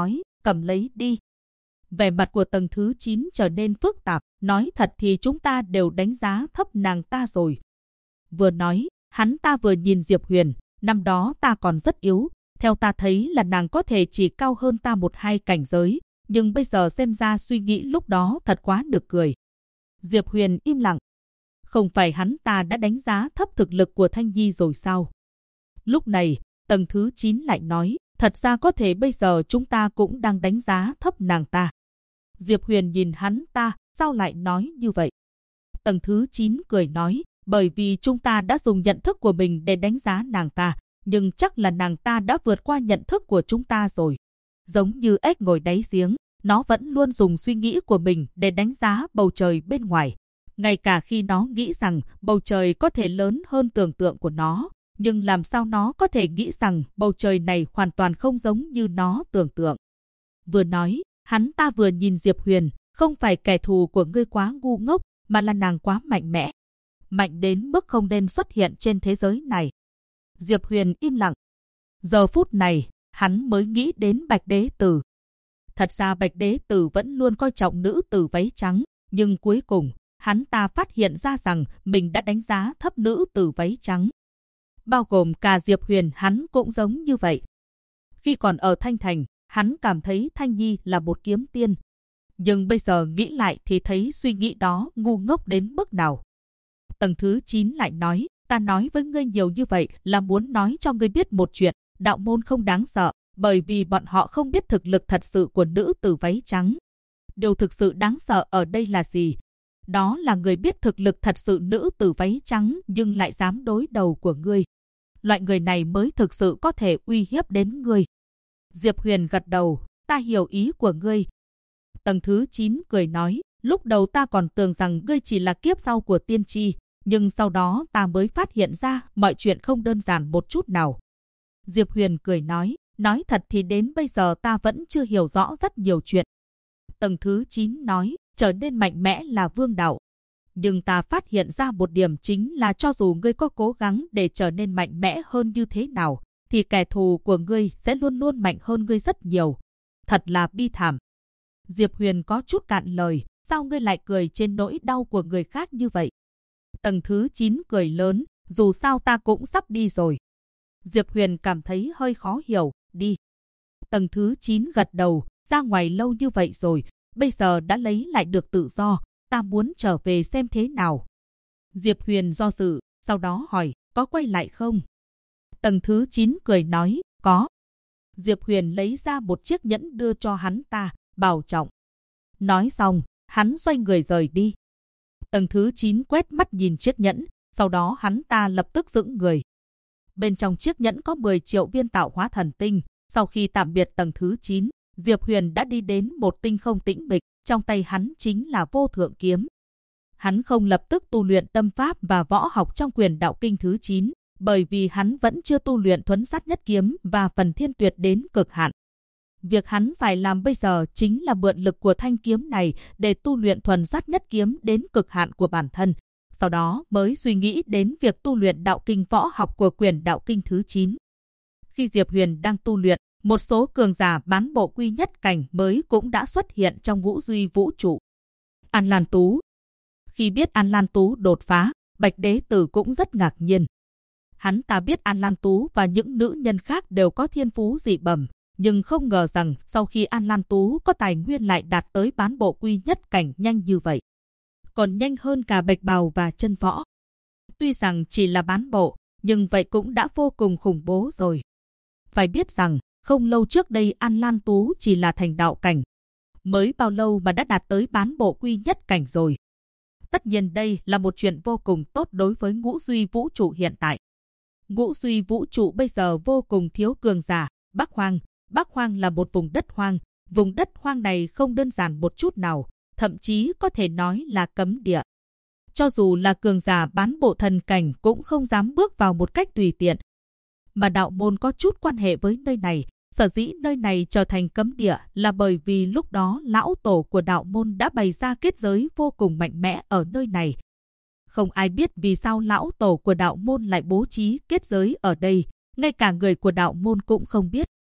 cầm lấy đi. Vẻ mặt của tầng thứ 9 trở nên phức tạp, nói thật thì chúng ta đều đánh giá thấp nàng ta rồi. Vừa nói, hắn ta vừa nhìn Diệp Huyền, năm đó ta còn rất yếu, theo ta thấy là nàng có thể chỉ cao hơn ta 1-2 cảnh giới, nhưng bây giờ xem ra suy nghĩ lúc đó thật quá nực cười. Diệp Huyền im lặng. Không phải hắn ta đã đánh giá thấp thực lực của Thanh Nhi rồi sao? Lúc này, tầng thứ 9 lại nói, thật ra có thể bây giờ chúng ta cũng đang đánh giá thấp nàng ta. Diệp Huyền nhìn hắn ta, sao lại nói như vậy? Tầng thứ 9 cười nói, bởi vì chúng ta đã dùng nhận thức của mình để đánh giá nàng ta, nhưng chắc là nàng ta đã vượt qua nhận thức của chúng ta rồi. Giống như ếch ngồi đáy giếng, nó vẫn luôn dùng suy nghĩ của mình để đánh giá bầu trời bên ngoài. Ngay cả khi nó nghĩ rằng bầu trời có thể lớn hơn tưởng tượng của nó, nhưng làm sao nó có thể nghĩ rằng bầu trời này hoàn toàn không giống như nó tưởng tượng. Vừa nói, hắn ta vừa nhìn Diệp Huyền, không phải kẻ thù của ngươi quá ngu ngốc, mà là nàng quá mạnh mẽ. Mạnh đến mức không nên xuất hiện trên thế giới này. Diệp Huyền im lặng. Giờ phút này, hắn mới nghĩ đến Bạch Đế Tử. Thật ra Bạch Đế Tử vẫn luôn coi trọng nữ tử váy trắng, nhưng cuối cùng, hắn ta phát hiện ra rằng mình đã đánh giá thấp nữ tử váy trắng. Bao gồm cả Diệp Huyền hắn cũng giống như vậy. Khi còn ở Thanh Thành, hắn cảm thấy Thanh Nhi là một kiếm tiên. Nhưng bây giờ nghĩ lại thì thấy suy nghĩ đó ngu ngốc đến mức nào. Tầng thứ 9 lại nói, ta nói với ngươi nhiều như vậy là muốn nói cho ngươi biết một chuyện, đạo môn không đáng sợ, bởi vì bọn họ không biết thực lực thật sự của nữ tử váy trắng. Điều thực sự đáng sợ ở đây là gì? Đó là người biết thực lực thật sự nữ tử váy trắng nhưng lại dám đối đầu của ngươi. Loại người này mới thực sự có thể uy hiếp đến ngươi. Diệp Huyền gật đầu, ta hiểu ý của ngươi. Tầng thứ 9 cười nói, lúc đầu ta còn tưởng rằng ngươi chỉ là kiếp sau của tiên tri, nhưng sau đó ta mới phát hiện ra mọi chuyện không đơn giản một chút nào. Diệp Huyền cười nói thật thì đến bây giờ ta vẫn chưa hiểu rõ rất nhiều chuyện. Tầng thứ 9 nói, trở nên mạnh mẽ là vương đạo. Nhưng ta phát hiện ra một điểm chính là cho dù ngươi có cố gắng để trở nên mạnh mẽ hơn như thế nào, thì kẻ thù của ngươi sẽ luôn luôn mạnh hơn ngươi rất nhiều. Thật là bi thảm. Diệp Huyền có chút cạn lời, sao ngươi lại cười trên nỗi đau của người khác như vậy? Tầng thứ 9 cười lớn, dù sao ta cũng sắp đi rồi. Diệp Huyền cảm thấy hơi khó hiểu, đi. Tầng thứ 9 gật đầu, ra ngoài lâu như vậy rồi, bây giờ đã lấy lại được tự do, ta muốn trở về xem thế nào. Diệp Huyền do dự, sau đó hỏi, có quay lại không? Tầng thứ 9 cười nói, có. Diệp Huyền lấy ra một chiếc nhẫn đưa cho hắn ta, bảo trọng. Nói xong, hắn xoay người rời đi. Tầng thứ 9 quét mắt nhìn chiếc nhẫn, sau đó hắn ta lập tức giữ người. Bên trong chiếc nhẫn có 10 triệu viên tạo hóa thần tinh. Sau khi tạm biệt tầng thứ 9, Diệp Huyền đã đi đến một tinh không tĩnh mịch, trong tay hắn chính là vô thượng kiếm. Hắn không lập tức tu luyện tâm pháp và võ học trong quyền đạo kinh thứ 9, bởi vì hắn vẫn chưa tu luyện thuấn sát nhất kiếm và phần thiên tuyệt đến cực hạn. Việc hắn phải làm bây giờ chính là mượn lực của thanh kiếm này để tu luyện thuần sát nhất kiếm đến cực hạn của bản thân, sau đó mới suy nghĩ đến việc tu luyện đạo kinh võ học của quyền đạo kinh thứ 9. Khi Diệp Huyền đang tu luyện, một số cường giả bán bộ quy nhất cảnh mới cũng đã xuất hiện trong ngũ duy vũ trụ. An Lan Tú. Khi biết An Lan Tú đột phá, Bạch Đế Tử cũng rất ngạc nhiên. Hắn ta biết An Lan Tú và những nữ nhân khác đều có thiên phú dị bẩm, nhưng không ngờ rằng sau khi An Lan Tú có tài nguyên lại đạt tới bán bộ quy nhất cảnh nhanh như vậy. Còn nhanh hơn cả Bạch Bào và Chân Võ. Tuy rằng chỉ là bán bộ, nhưng vậy cũng đã vô cùng khủng bố rồi. Phải biết rằng, không lâu trước đây An Lan Tú chỉ là thành đạo cảnh. Mới bao lâu mà đã đạt tới bán bộ quy nhất cảnh rồi. Tất nhiên đây là một chuyện vô cùng tốt đối với ngũ duy vũ trụ hiện tại. Ngũ duy vũ trụ bây giờ vô cùng thiếu cường giả. Bắc Hoang. Bắc Hoang là một vùng đất hoang. Vùng đất hoang này không đơn giản một chút nào, thậm chí có thể nói là cấm địa. Cho dù là cường giả bán bộ thần cảnh cũng không dám bước vào một cách tùy tiện. Mà đạo môn có chút quan hệ với nơi này, sở dĩ nơi này trở thành cấm địa là bởi vì lúc đó lão tổ của đạo môn đã bày ra kết giới vô cùng mạnh mẽ ở nơi này. Không ai biết vì sao lão tổ của đạo môn lại bố trí kết giới ở đây, ngay cả người của đạo môn cũng không biết.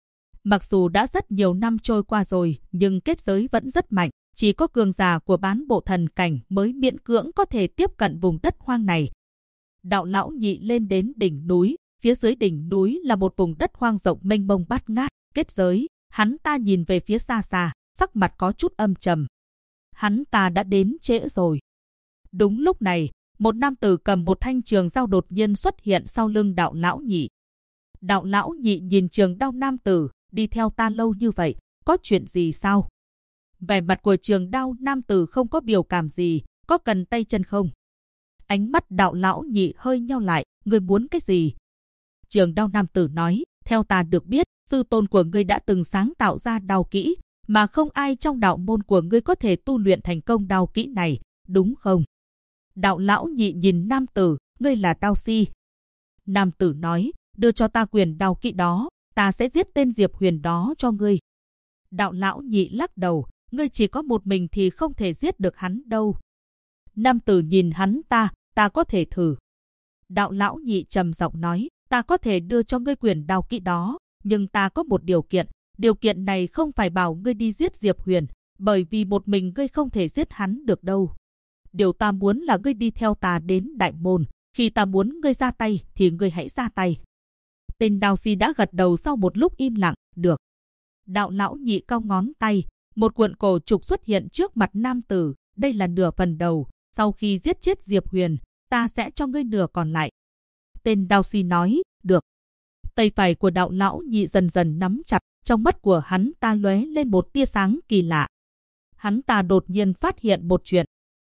Mặc dù đã rất nhiều năm trôi qua rồi, nhưng kết giới vẫn rất mạnh. Chỉ có cường giả của bán bộ thần cảnh mới miễn cưỡng có thể tiếp cận vùng đất hoang này. Đạo lão nhị lên đến đỉnh núi, phía dưới đỉnh núi là một vùng đất hoang rộng mênh mông bát ngát, kết giới. Hắn ta nhìn về phía xa xa, sắc mặt có chút âm trầm. Hắn ta đã đến trễ rồi. Đúng lúc này, một nam tử cầm một thanh trường đao đột nhiên xuất hiện sau lưng đạo lão nhị. Đạo lão nhị nhìn trường đao nam tử, đi theo ta lâu như vậy, có chuyện gì sao? Vẻ mặt của trường đao nam tử không có biểu cảm gì, có cần tay chân không? Ánh mắt đạo lão nhị hơi nheo lại, ngươi muốn cái gì? Trường đao nam tử nói, theo ta được biết, sư tôn của ngươi đã từng sáng tạo ra đao kỹ, mà không ai trong đạo môn của ngươi có thể tu luyện thành công đao kỹ này, đúng không? Đạo lão nhị nhìn nam tử, ngươi là đao si. Nam tử nói, đưa cho ta quyền đao kỹ đó, ta sẽ giết tên Diệp Huyền đó cho ngươi. Đạo lão nhị lắc đầu, ngươi chỉ có một mình thì không thể giết được hắn đâu. Nam tử nhìn hắn ta có thể thử. Đạo lão nhị trầm giọng nói, ta có thể đưa cho ngươi quyền đao kỹ đó, nhưng ta có một điều kiện. Điều kiện này không phải bảo ngươi đi giết Diệp Huyền, bởi vì một mình ngươi không thể giết hắn được đâu. Điều ta muốn là ngươi đi theo ta đến đại môn, khi ta muốn ngươi ra tay thì ngươi hãy ra tay. Tên đao si đã gật đầu sau một lúc im lặng, được. Đạo lão nhị cau ngón tay, một cuộn cổ trục xuất hiện trước mặt nam tử, đây là nửa phần đầu, sau khi giết chết Diệp Huyền, ta sẽ cho ngươi nửa còn lại. Tên đao si nói, được. Tay phải của đạo lão nhị dần dần nắm chặt, trong mắt của hắn ta lóe lên một tia sáng kỳ lạ. Hắn ta đột nhiên phát hiện một chuyện.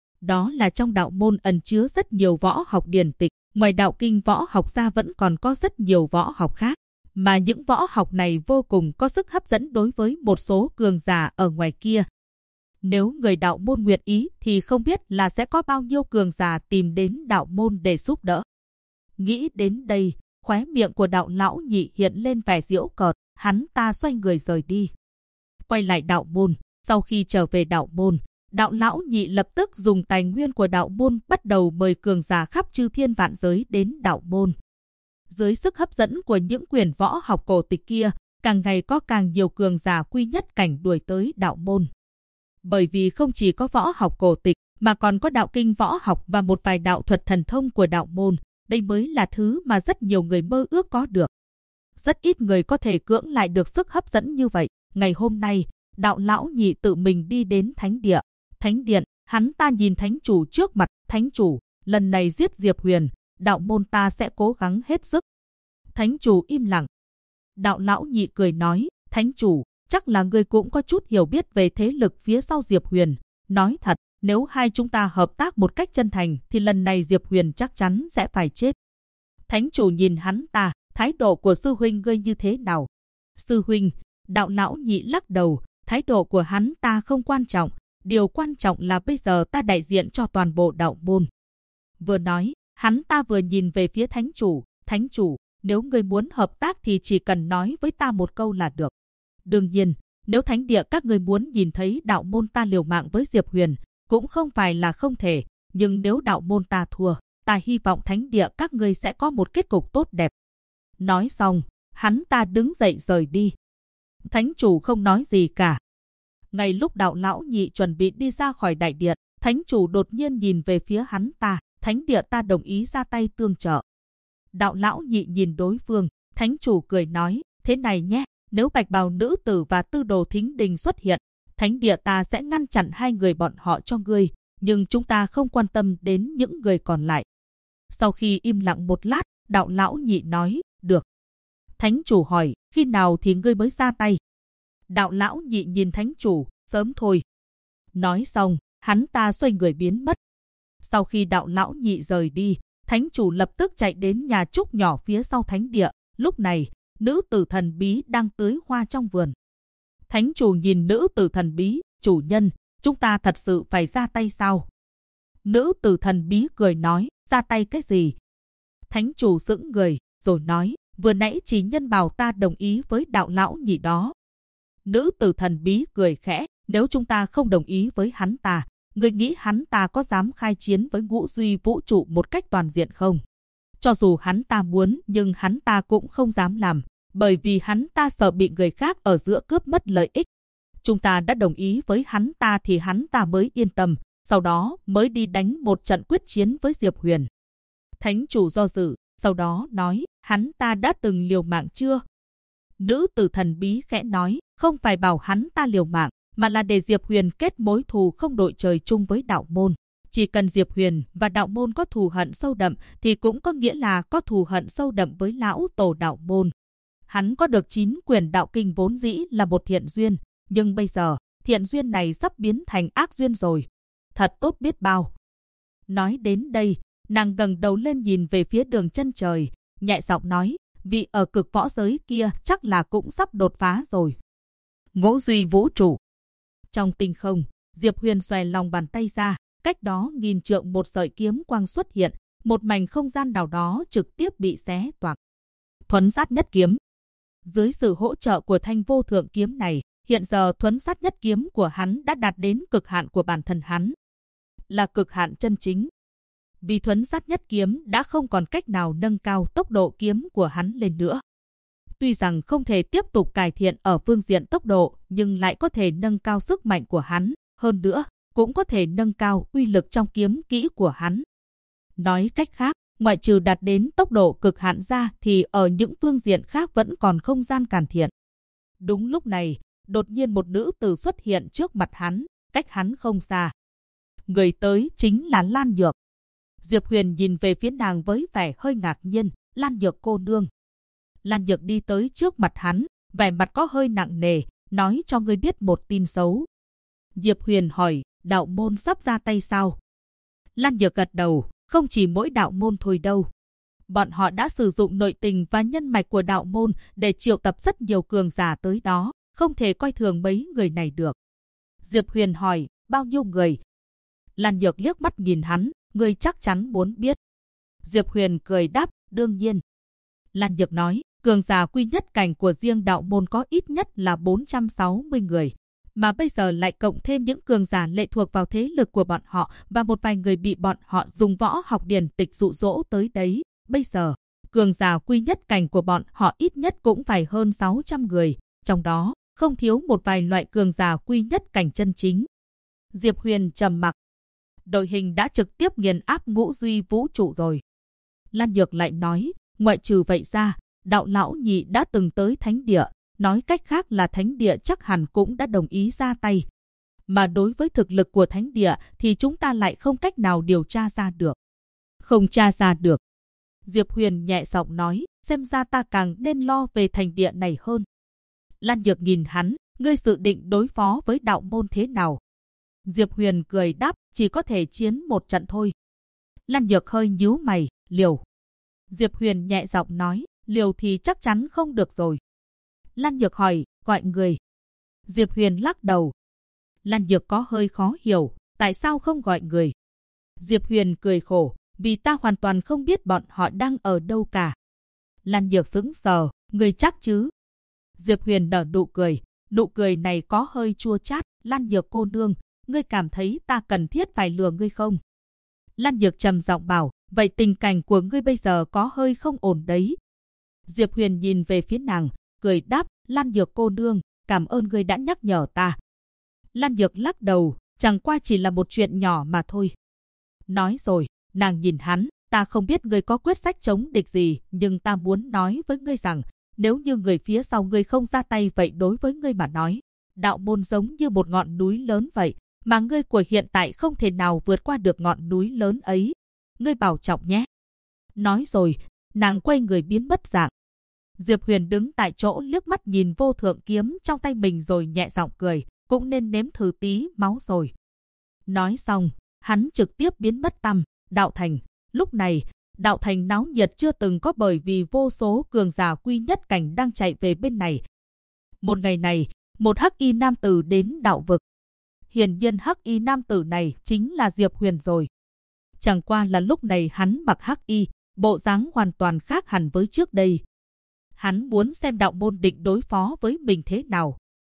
Đó là trong đạo môn ẩn chứa rất nhiều võ học điển tịch, ngoài đạo kinh võ học ra vẫn còn có rất nhiều võ học khác. Mà những võ học này vô cùng có sức hấp dẫn đối với một số cường giả ở ngoài kia. Nếu người đạo môn nguyện ý thì không biết là sẽ có bao nhiêu cường giả tìm đến đạo môn để giúp đỡ. Nghĩ đến đây, khóe miệng của đạo lão nhị hiện lên vẻ giễu cợt, hắn ta xoay người rời đi. Quay lại đạo môn, sau khi trở về đạo môn, đạo lão nhị lập tức dùng tài nguyên của đạo môn bắt đầu mời cường giả khắp chư thiên vạn giới đến đạo môn. Dưới sức hấp dẫn của những quyển võ học cổ tịch kia, càng ngày có càng nhiều cường giả quy nhất cảnh đuổi tới đạo môn. Bởi vì không chỉ có võ học cổ tịch, mà còn có đạo kinh võ học và một vài đạo thuật thần thông của đạo môn, đây mới là thứ mà rất nhiều người mơ ước có được. Rất ít người có thể cưỡng lại được sức hấp dẫn như vậy. Ngày hôm nay, đạo lão nhị tự mình đi đến thánh địa. Thánh điện, hắn ta nhìn thánh chủ trước mặt, thánh chủ, lần này giết Diệp Huyền, đạo môn ta sẽ cố gắng hết sức. Thánh chủ im lặng. Đạo lão nhị cười nói, thánh chủ, chắc là ngươi cũng có chút hiểu biết về thế lực phía sau Diệp Huyền. Nói thật, nếu hai chúng ta hợp tác một cách chân thành thì lần này Diệp Huyền chắc chắn sẽ phải chết. Thánh chủ nhìn hắn ta, thái độ của sư huynh ngươi như thế nào? Sư huynh, đạo lão nhị lắc đầu, thái độ của hắn ta không quan trọng. Điều quan trọng là bây giờ ta đại diện cho toàn bộ đạo môn. Vừa nói, hắn ta vừa nhìn về phía thánh chủ, nếu ngươi muốn hợp tác thì chỉ cần nói với ta một câu là được. Đương nhiên, nếu thánh địa các ngươi muốn nhìn thấy đạo môn ta liều mạng với Diệp Huyền, cũng không phải là không thể, nhưng nếu đạo môn ta thua, ta hy vọng thánh địa các ngươi sẽ có một kết cục tốt đẹp. Nói xong, hắn ta đứng dậy rời đi. Thánh chủ không nói gì cả. Ngay lúc đạo lão nhị chuẩn bị đi ra khỏi đại điện, thánh chủ đột nhiên nhìn về phía hắn ta, thánh địa ta đồng ý ra tay tương trợ. Đạo lão nhị nhìn đối phương, thánh chủ cười nói, thế này nhé, nếu bạch bào nữ tử và tư đồ thính đình xuất hiện, thánh địa ta sẽ ngăn chặn hai người bọn họ cho ngươi, nhưng chúng ta không quan tâm đến những người còn lại. Sau khi im lặng một lát, đạo lão nhị nói, được. Thánh chủ hỏi, khi nào thì ngươi mới ra tay? Đạo lão nhị nhìn thánh chủ, sớm thôi. Nói xong, hắn ta xoay người biến mất. Sau khi đạo lão nhị rời đi, thánh chủ lập tức chạy đến nhà trúc nhỏ phía sau thánh địa. Lúc này, nữ tử thần bí đang tưới hoa trong vườn. Thánh chủ nhìn nữ tử thần bí, chủ nhân, chúng ta thật sự phải ra tay sao? Nữ tử thần bí cười nói, ra tay cái gì? Thánh chủ sững người, rồi nói, vừa nãy chỉ nhân bảo ta đồng ý với đạo lão nhị đó. Nữ tử thần bí cười khẽ, nếu chúng ta không đồng ý với hắn ta, ngươi nghĩ hắn ta có dám khai chiến với ngũ duy vũ trụ một cách toàn diện không? Cho dù hắn ta muốn, nhưng hắn ta cũng không dám làm, bởi vì hắn ta sợ bị người khác ở giữa cướp mất lợi ích. Chúng ta đã đồng ý với hắn ta thì hắn ta mới yên tâm, sau đó mới đi đánh một trận quyết chiến với Diệp Huyền. Thánh chủ do dự, sau đó nói, hắn ta đã từng liều mạng chưa? Nữ tử thần bí khẽ nói, không phải bảo hắn ta liều mạng, mà là để Diệp Huyền kết mối thù không đội trời chung với đạo môn. Chỉ cần Diệp Huyền và đạo môn có thù hận sâu đậm thì cũng có nghĩa là có thù hận sâu đậm với lão tổ đạo môn. Hắn có được 9 quyển đạo kinh vốn dĩ là một thiện duyên, nhưng bây giờ thiện duyên này sắp biến thành ác duyên rồi. Thật tốt biết bao. Nói đến đây, nàng ngẩng đầu lên nhìn về phía đường chân trời, nhẹ giọng nói, vị ở cực võ giới kia chắc là cũng sắp đột phá rồi. Ngũ duy vũ trụ. Trong tinh không, Diệp Huyền xòe lòng bàn tay ra, cách đó nghìn trượng một sợi kiếm quang xuất hiện, một mảnh không gian nào đó trực tiếp bị xé toạc. Thuấn sát nhất kiếm. Dưới sự hỗ trợ của thanh vô thượng kiếm này, hiện giờ thuấn sát nhất kiếm của hắn đã đạt đến cực hạn của bản thân hắn. Là cực hạn chân chính. Vì thuấn sát nhất kiếm đã không còn cách nào nâng cao tốc độ kiếm của hắn lên nữa. Tuy rằng không thể tiếp tục cải thiện ở phương diện tốc độ, nhưng lại có thể nâng cao sức mạnh của hắn, hơn nữa, cũng có thể nâng cao uy lực trong kiếm kỹ của hắn. Nói cách khác, ngoại trừ đạt đến tốc độ cực hạn ra thì ở những phương diện khác vẫn còn không gian cải thiện. Đúng lúc này, đột nhiên một nữ tử xuất hiện trước mặt hắn, cách hắn không xa. Người tới chính là Lan Nhược. Diệp Huyền nhìn về phía nàng với vẻ hơi ngạc nhiên, Lan Nhược cô nương. Lan Nhược đi tới trước mặt hắn, vẻ mặt có hơi nặng nề, nói cho ngươi biết một tin xấu. Diệp Huyền hỏi, đạo môn sắp ra tay sao? Lan Nhược gật đầu, không chỉ mỗi đạo môn thôi đâu. Bọn họ đã sử dụng nội tình và nhân mạch của đạo môn để triệu tập rất nhiều cường giả tới đó, không thể coi thường mấy người này được. Diệp Huyền hỏi, bao nhiêu người? Lan Nhược liếc mắt nhìn hắn, ngươi chắc chắn muốn biết. Diệp Huyền cười đáp, đương nhiên. Lan Nhược nói, cường giả quy nhất cảnh của riêng đạo môn có ít nhất là 460 người. Mà bây giờ lại cộng thêm những cường giả lệ thuộc vào thế lực của bọn họ và một vài người bị bọn họ dùng võ học điển tịch dụ dỗ tới đấy. Bây giờ, cường giả quy nhất cảnh của bọn họ ít nhất cũng phải hơn 600 người, trong đó không thiếu một vài loại cường giả quy nhất cảnh chân chính. Diệp Huyền trầm mặc. Đội hình đã trực tiếp nghiền áp ngũ duy vũ trụ rồi. Lan Nhược lại nói, ngoại trừ vậy ra, đạo lão nhị đã từng tới thánh địa, nói cách khác là thánh địa chắc hẳn cũng đã đồng ý ra tay. Mà đối với thực lực của thánh địa thì chúng ta lại không cách nào điều tra ra được. Không tra ra được. Diệp Huyền nhẹ giọng nói, xem ra ta càng nên lo về thành địa này hơn. Lan Nhược nhìn hắn, ngươi dự định đối phó với đạo môn thế nào? Diệp Huyền cười đáp, chỉ có thể chiến một trận thôi. Lan Nhược hơi nhíu mày, liều. Diệp Huyền nhẹ giọng nói, liều thì chắc chắn không được rồi. Lan Nhược hỏi, gọi người. Diệp Huyền lắc đầu. Lan Nhược có hơi khó hiểu, tại sao không gọi người? Diệp Huyền cười khổ, vì ta hoàn toàn không biết bọn họ đang ở đâu cả. Lan Nhược sững sờ, ngươi chắc chứ? Diệp Huyền nở nụ cười này có hơi chua chát. Lan Nhược cô nương, ngươi cảm thấy ta cần thiết phải lừa ngươi không? Lan Nhược trầm giọng bảo, vậy tình cảnh của ngươi bây giờ có hơi không ổn đấy. Diệp Huyền nhìn về phía nàng, cười đáp, Lan Nhược cô nương, cảm ơn ngươi đã nhắc nhở ta. Lan Nhược lắc đầu, chẳng qua chỉ là một chuyện nhỏ mà thôi. Nói rồi, nàng nhìn hắn, ta không biết ngươi có quyết sách chống địch gì, nhưng ta muốn nói với ngươi rằng, nếu như người phía sau ngươi không ra tay vậy đối với ngươi mà nói, đạo môn giống như một ngọn núi lớn vậy, mà ngươi của hiện tại không thể nào vượt qua được ngọn núi lớn ấy. Ngươi bảo trọng nhé. Nói rồi, nàng quay người biến mất dạng. Diệp Huyền đứng tại chỗ liếc mắt nhìn vô thượng kiếm trong tay mình rồi nhẹ giọng cười, cũng nên nếm thử tí máu rồi. Nói xong, hắn trực tiếp biến mất tăm, đạo thành. Lúc này, đạo thành náo nhiệt chưa từng có bởi vì vô số cường giả quy nhất cảnh đang chạy về bên này. Một ngày này, một hắc y nam tử đến đạo vực. Hiển nhiên hắc y nam tử này chính là Diệp Huyền rồi. Chẳng qua là lúc này hắn mặc hắc y, bộ dáng hoàn toàn khác hẳn với trước đây. Hắn muốn xem đạo môn định đối phó với mình thế nào.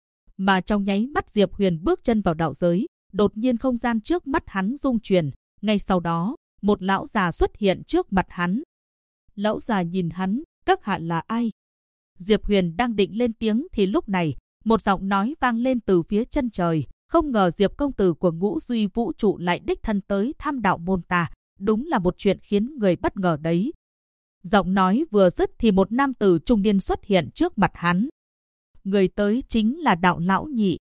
Mà trong nháy mắt Diệp Huyền bước chân vào đạo giới, đột nhiên không gian trước mắt hắn rung chuyển. Ngay sau đó, một lão già xuất hiện trước mặt hắn. Lão già nhìn hắn, các hạ là ai? Diệp Huyền đang định lên tiếng thì lúc này, một giọng nói vang lên từ phía chân trời. Không ngờ Diệp công tử của Ngũ Duy Vũ Trụ lại đích thân tới thăm đạo môn ta. Đúng là một chuyện khiến người bất ngờ đấy. Giọng nói vừa dứt thì một nam tử trung niên xuất hiện trước mặt hắn. Người tới chính là Đạo Lão Nhị.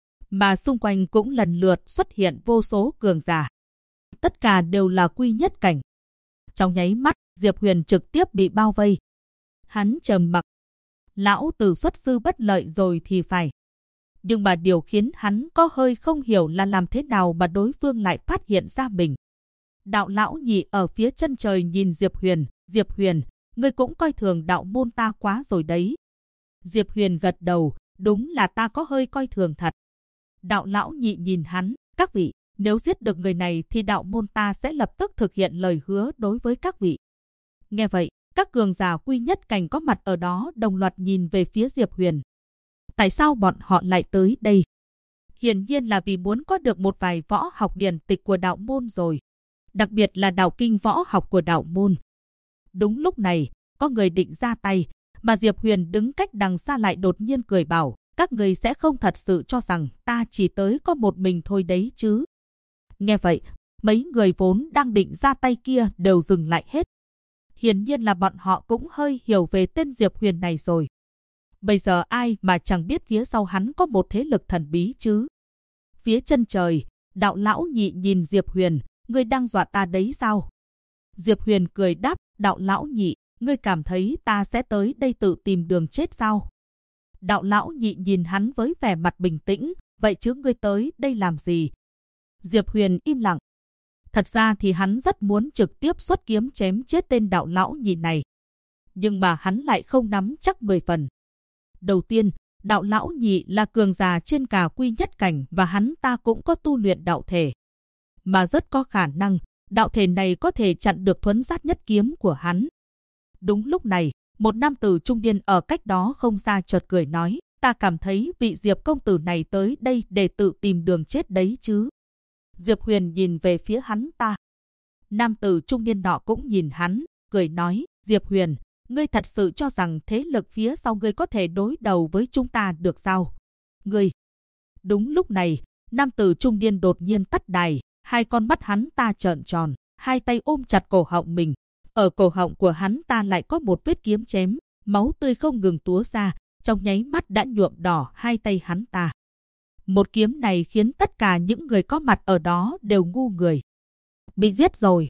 Mà xung quanh cũng lần lượt xuất hiện vô số cường giả. Tất cả đều là quy nhất cảnh. Trong nháy mắt, Diệp Huyền trực tiếp bị bao vây. Hắn trầm mặc. Lão tử xuất sư bất lợi rồi thì phải. Nhưng mà điều khiến hắn có hơi không hiểu là làm thế nào mà đối phương lại phát hiện ra mình. Đạo Lão Nhị ở phía chân trời nhìn Diệp Huyền. Diệp Huyền, ngươi cũng coi thường đạo môn ta quá rồi đấy. Diệp Huyền gật đầu, đúng là ta có hơi coi thường thật. Đạo Lão Nhị nhìn hắn, các vị, nếu giết được người này thì đạo môn ta sẽ lập tức thực hiện lời hứa đối với các vị. Nghe vậy, các cường giả quy nhất cảnh có mặt ở đó đồng loạt nhìn về phía Diệp Huyền. Tại sao bọn họ lại tới đây? Hiển nhiên là vì muốn có được một vài võ học điển tịch của đạo môn rồi. Đặc biệt là đạo kinh võ học của đạo môn. Đúng lúc này, có người định ra tay, mà Diệp Huyền đứng cách đằng xa lại đột nhiên cười bảo, các người sẽ không thật sự cho rằng ta chỉ tới có một mình thôi đấy chứ. Nghe vậy, mấy người vốn đang định ra tay kia đều dừng lại hết. Hiển nhiên là bọn họ cũng hơi hiểu về tên Diệp Huyền này rồi. Bây giờ ai mà chẳng biết phía sau hắn có một thế lực thần bí chứ. Phía chân trời, Đạo Lão Nhị nhìn Diệp Huyền, ngươi đang dọa ta đấy sao? Diệp Huyền cười đáp, Đạo Lão Nhị, ngươi cảm thấy ta sẽ tới đây tự tìm đường chết sao? Đạo Lão Nhị nhìn hắn với vẻ mặt bình tĩnh, vậy chứ ngươi tới đây làm gì? Diệp Huyền im lặng. Thật ra thì hắn rất muốn trực tiếp xuất kiếm chém chết tên Đạo Lão Nhị này. Nhưng mà hắn lại không nắm chắc 10 phần. Đầu tiên, Đạo Lão Nhị là cường giả trên cả quy nhất cảnh và hắn ta cũng có tu luyện đạo thể. Mà rất có khả năng, đạo thể này có thể chặn được thuấn sát nhất kiếm của hắn. Đúng lúc này, một nam tử trung niên ở cách đó không xa chợt cười nói, ta cảm thấy vị Diệp công tử này tới đây để tự tìm đường chết đấy chứ. Diệp Huyền nhìn về phía hắn ta. Nam tử trung niên nọ cũng nhìn hắn, cười nói, Diệp Huyền, ngươi thật sự cho rằng thế lực phía sau ngươi có thể đối đầu với chúng ta được sao? Ngươi! Đúng lúc này, nam tử trung niên đột nhiên tắt đài, hai con mắt hắn ta trợn tròn, hai tay ôm chặt cổ họng mình. Ở cổ họng của hắn ta lại có một vết kiếm chém, máu tươi không ngừng túa ra, trong nháy mắt đã nhuộm đỏ hai tay hắn ta. Một kiếm này khiến tất cả những người có mặt ở đó đều ngu người. Bị giết rồi.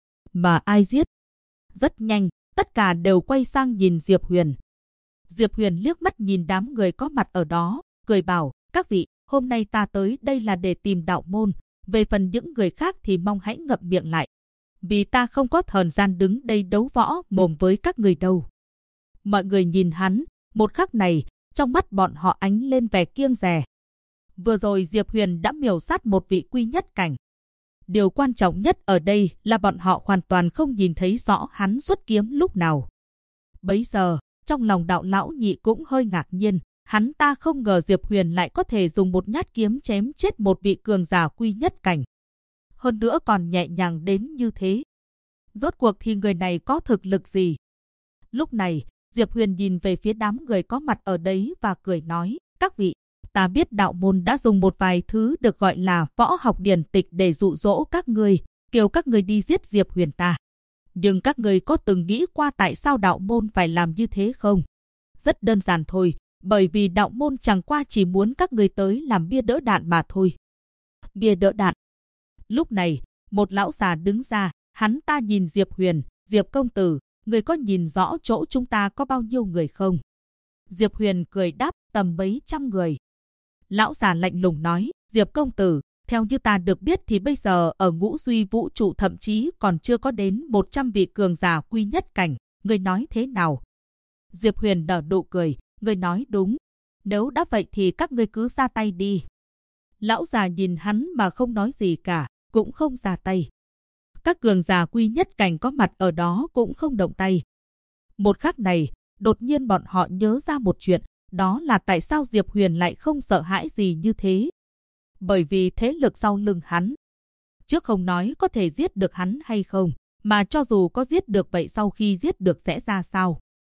Mà ai giết? Rất nhanh, tất cả đều quay sang nhìn Diệp Huyền. Diệp Huyền liếc mắt nhìn đám người có mặt ở đó, cười bảo, các vị, hôm nay ta tới đây là để tìm đạo môn, về phần những người khác thì mong hãy ngậm miệng lại. Vì ta không có thời gian đứng đây đấu võ mồm với các người đâu. Mọi người nhìn hắn, một khắc này, trong mắt bọn họ ánh lên vẻ kiêng dè. Vừa rồi Diệp Huyền đã miểu sát một vị quy nhất cảnh. Điều quan trọng nhất ở đây là bọn họ hoàn toàn không nhìn thấy rõ hắn xuất kiếm lúc nào. Bấy giờ, trong lòng Đạo Lão Nhị cũng hơi ngạc nhiên, hắn ta không ngờ Diệp Huyền lại có thể dùng một nhát kiếm chém chết một vị cường giả quy nhất cảnh. Hơn nữa còn nhẹ nhàng đến như thế. Rốt cuộc thì người này có thực lực gì? Lúc này, Diệp Huyền nhìn về phía đám người có mặt ở đấy và cười nói, các vị, ta biết đạo môn đã dùng một vài thứ được gọi là võ học điển tịch để dụ dỗ các ngươi, kêu các ngươi đi giết Diệp Huyền ta. Nhưng các ngươi có từng nghĩ qua tại sao đạo môn phải làm như thế không? Rất đơn giản thôi, bởi vì đạo môn chẳng qua chỉ muốn các ngươi tới làm bia đỡ đạn mà thôi. Bia đỡ đạn. Lúc này, một lão già đứng ra, hắn ta nhìn Diệp Huyền, Diệp công tử, người có nhìn rõ chỗ chúng ta có bao nhiêu người không? Diệp Huyền cười đáp, tầm mấy trăm người. Lão già lạnh lùng nói, Diệp công tử, theo như ta được biết thì bây giờ ở Ngũ Duy Vũ Trụ thậm chí còn chưa có đến 100 vị cường giả quy nhất cảnh, người nói thế nào? Diệp Huyền nở nụ cười, người nói đúng, nếu đã vậy thì các ngươi cứ ra tay đi. Lão già nhìn hắn mà không nói gì cả, cũng không ra tay. Các cường giả quy nhất cảnh có mặt ở đó cũng không động tay. Một khắc này, đột nhiên bọn họ nhớ ra một chuyện, đó là tại sao Diệp Huyền lại không sợ hãi gì như thế. Bởi vì thế lực sau lưng hắn. Trước không nói có thể giết được hắn hay không, mà cho dù có giết được vậy sau khi giết được sẽ ra sao.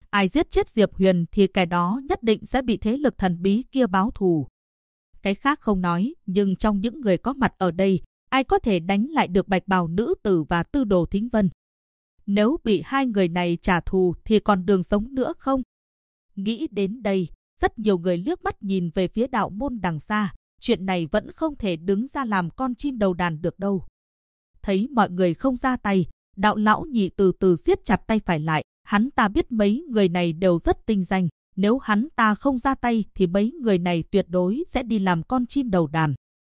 Ai giết chết Diệp Huyền thì kẻ đó nhất định sẽ bị thế lực thần bí kia báo thù. Cái khác không nói, nhưng trong những người có mặt ở đây, ai có thể đánh lại được Bạch Bào nữ tử và Tư Đồ Thính Vân? Nếu bị hai người này trả thù thì còn đường sống nữa không? Nghĩ đến đây, rất nhiều người liếc mắt nhìn về phía đạo môn đằng xa, chuyện này vẫn không thể đứng ra làm con chim đầu đàn được đâu. Thấy mọi người không ra tay, Đạo lão nhị từ từ siết chặt tay phải lại, hắn ta biết mấy người này đều rất tinh danh, nếu hắn ta không ra tay thì mấy người này tuyệt đối sẽ đi làm con chim đầu đàn.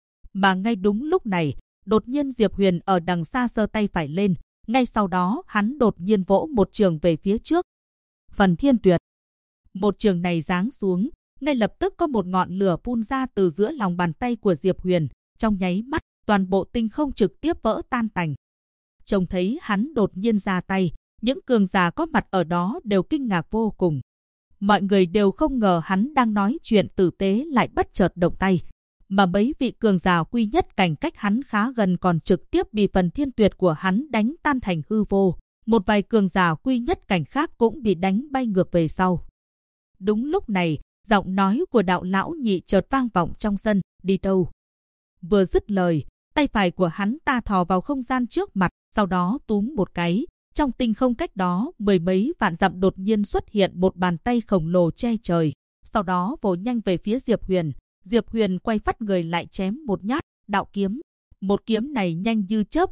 Mà ngay đúng lúc này, đột nhiên Diệp Huyền ở đằng xa giơ tay phải lên, ngay sau đó hắn đột nhiên vỗ một trường về phía trước. Phần Thiên Tuyệt. Một trường này giáng xuống, ngay lập tức có một ngọn lửa phun ra từ giữa lòng bàn tay của Diệp Huyền, trong nháy mắt, toàn bộ tinh không trực tiếp vỡ tan tành. Trông thấy hắn đột nhiên ra tay, những cường giả có mặt ở đó đều kinh ngạc vô cùng. Mọi người đều không ngờ hắn đang nói chuyện tử tế lại bất chợt động tay. Mà mấy vị cường giả quy nhất cảnh cách hắn khá gần còn trực tiếp bị Phần Thiên Tuyệt của hắn đánh tan thành hư vô. Một vài cường giả quy nhất cảnh khác cũng bị đánh bay ngược về sau. Đúng lúc này, giọng nói của đạo lão nhị chợt vang vọng trong sân, đi đâu? Vừa dứt lời, tay phải của hắn ta thò vào không gian trước mặt, sau đó túm một cái. Trong tinh không cách đó, mười mấy vạn dặm đột nhiên xuất hiện một bàn tay khổng lồ che trời. Sau đó vồ nhanh về phía Diệp Huyền. Diệp Huyền quay phắt người lại chém một nhát, đạo kiếm. Một kiếm này nhanh như chớp,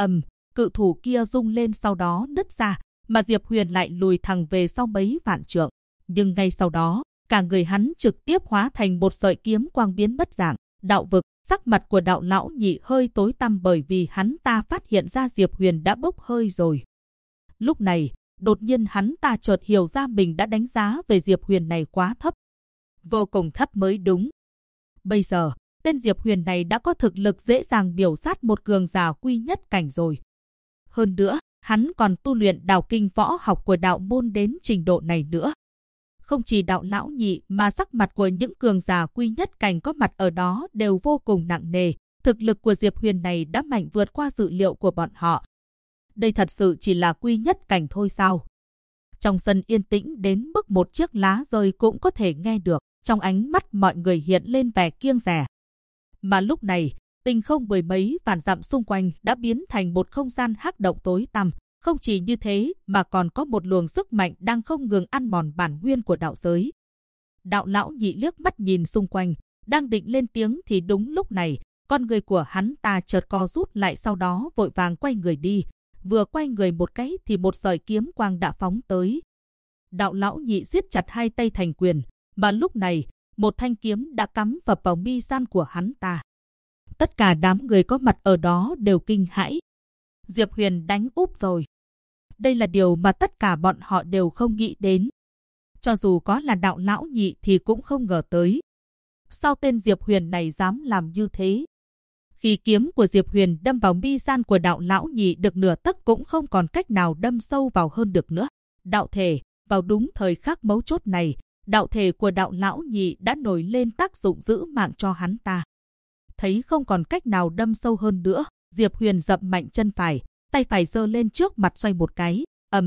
cự thủ kia rung lên sau đó nứt ra, mà Diệp Huyền lại lùi thẳng về sau mấy vạn trượng. Nhưng ngay sau đó, cả người hắn trực tiếp hóa thành một sợi kiếm quang biến mất dạng. Đạo vực, sắc mặt của đạo lão nhị hơi tối tăm bởi vì hắn ta phát hiện ra Diệp Huyền đã bốc hơi rồi. Lúc này, đột nhiên hắn ta chợt hiểu ra mình đã đánh giá về Diệp Huyền này quá thấp. Vô cùng thấp mới đúng. Bây giờ, tên Diệp Huyền này đã có thực lực dễ dàng biểu sát một cường giả quy nhất cảnh rồi. Hơn nữa, hắn còn tu luyện đạo kinh võ học của đạo môn đến trình độ này nữa. Không chỉ đạo lão nhị mà sắc mặt của những cường giả quy nhất cảnh có mặt ở đó đều vô cùng nặng nề. Thực lực của Diệp Huyền này đã mạnh vượt qua dự liệu của bọn họ. Đây thật sự chỉ là quy nhất cảnh thôi sao? Trong sân yên tĩnh đến mức một chiếc lá rơi cũng có thể nghe được. Trong ánh mắt mọi người hiện lên vẻ kiêng dè. Mà lúc này, tinh không mười mấy vạn dặm xung quanh đã biến thành một không gian hắc động tối tăm. Không chỉ như thế mà còn có một luồng sức mạnh đang không ngừng ăn mòn bản nguyên của đạo giới. Đạo lão nhị liếc mắt nhìn xung quanh, đang định lên tiếng thì đúng lúc này, con người của hắn ta chợt co rút lại sau đó vội vàng quay người đi. Vừa quay người một cái thì một sợi kiếm quang đã phóng tới. Đạo lão nhị siết chặt hai tay thành quyền, mà lúc này, một thanh kiếm đã cắm phập vào mi gian của hắn ta. Tất cả đám người có mặt ở đó đều kinh hãi. Diệp Huyền đánh úp rồi. Đây là điều mà tất cả bọn họ đều không nghĩ đến. Cho dù có là đạo lão nhị thì cũng không ngờ tới. Sao tên Diệp Huyền này dám làm như thế? Khi kiếm của Diệp Huyền đâm vào mi gian của đạo lão nhị được nửa tấc cũng không còn cách nào đâm sâu vào hơn được nữa. Đạo thể, vào đúng thời khắc mấu chốt này, đạo thể của đạo lão nhị đã nổi lên tác dụng giữ mạng cho hắn ta. Thấy không còn cách nào đâm sâu hơn nữa, Diệp Huyền dậm mạnh chân phải, tay phải giơ lên trước mặt xoay một cái,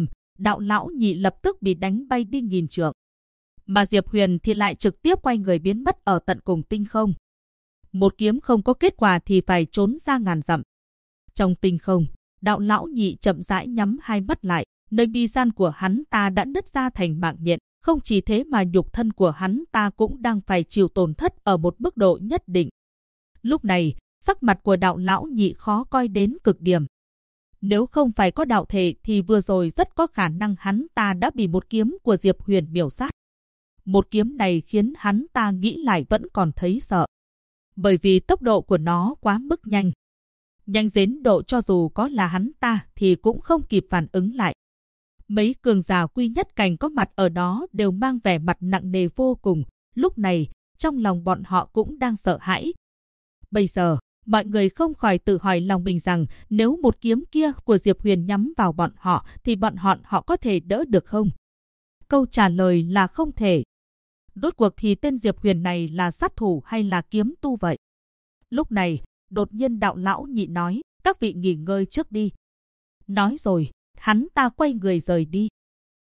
đạo lão nhị lập tức bị đánh bay đi nghìn trượng. Mà Diệp Huyền thì lại trực tiếp quay người biến mất ở tận cùng tinh không. Một kiếm không có kết quả thì phải trốn ra ngàn dặm. Trong tinh không, đạo lão nhị chậm rãi nhắm hai mắt lại, nơi bi gian của hắn ta đã nứt ra thành mạng nhện. Không chỉ thế mà nhục thân của hắn ta cũng đang phải chịu tổn thất ở một mức độ nhất định. Lúc này, sắc mặt của đạo lão nhị khó coi đến cực điểm. Nếu không phải có đạo thể thì vừa rồi rất có khả năng hắn ta đã bị một kiếm của Diệp Huyền miểu sát. Một kiếm này khiến hắn ta nghĩ lại vẫn còn thấy sợ. Bởi vì tốc độ của nó quá mức nhanh. Nhanh đến độ cho dù có là hắn ta thì cũng không kịp phản ứng lại. Mấy cường giả quy nhất cảnh có mặt ở đó đều mang vẻ mặt nặng nề vô cùng. Lúc này, trong lòng bọn họ cũng đang sợ hãi. Bây giờ, mọi người không khỏi tự hỏi lòng mình rằng nếu một kiếm kia của Diệp Huyền nhắm vào bọn họ thì bọn họ có thể đỡ được không? Câu trả lời là không thể. Rốt cuộc thì tên Diệp Huyền này là sát thủ hay là kiếm tu vậy? Lúc này, đột nhiên đạo lão nhị nói, các vị nghỉ ngơi trước đi. Nói rồi, hắn ta quay người rời đi.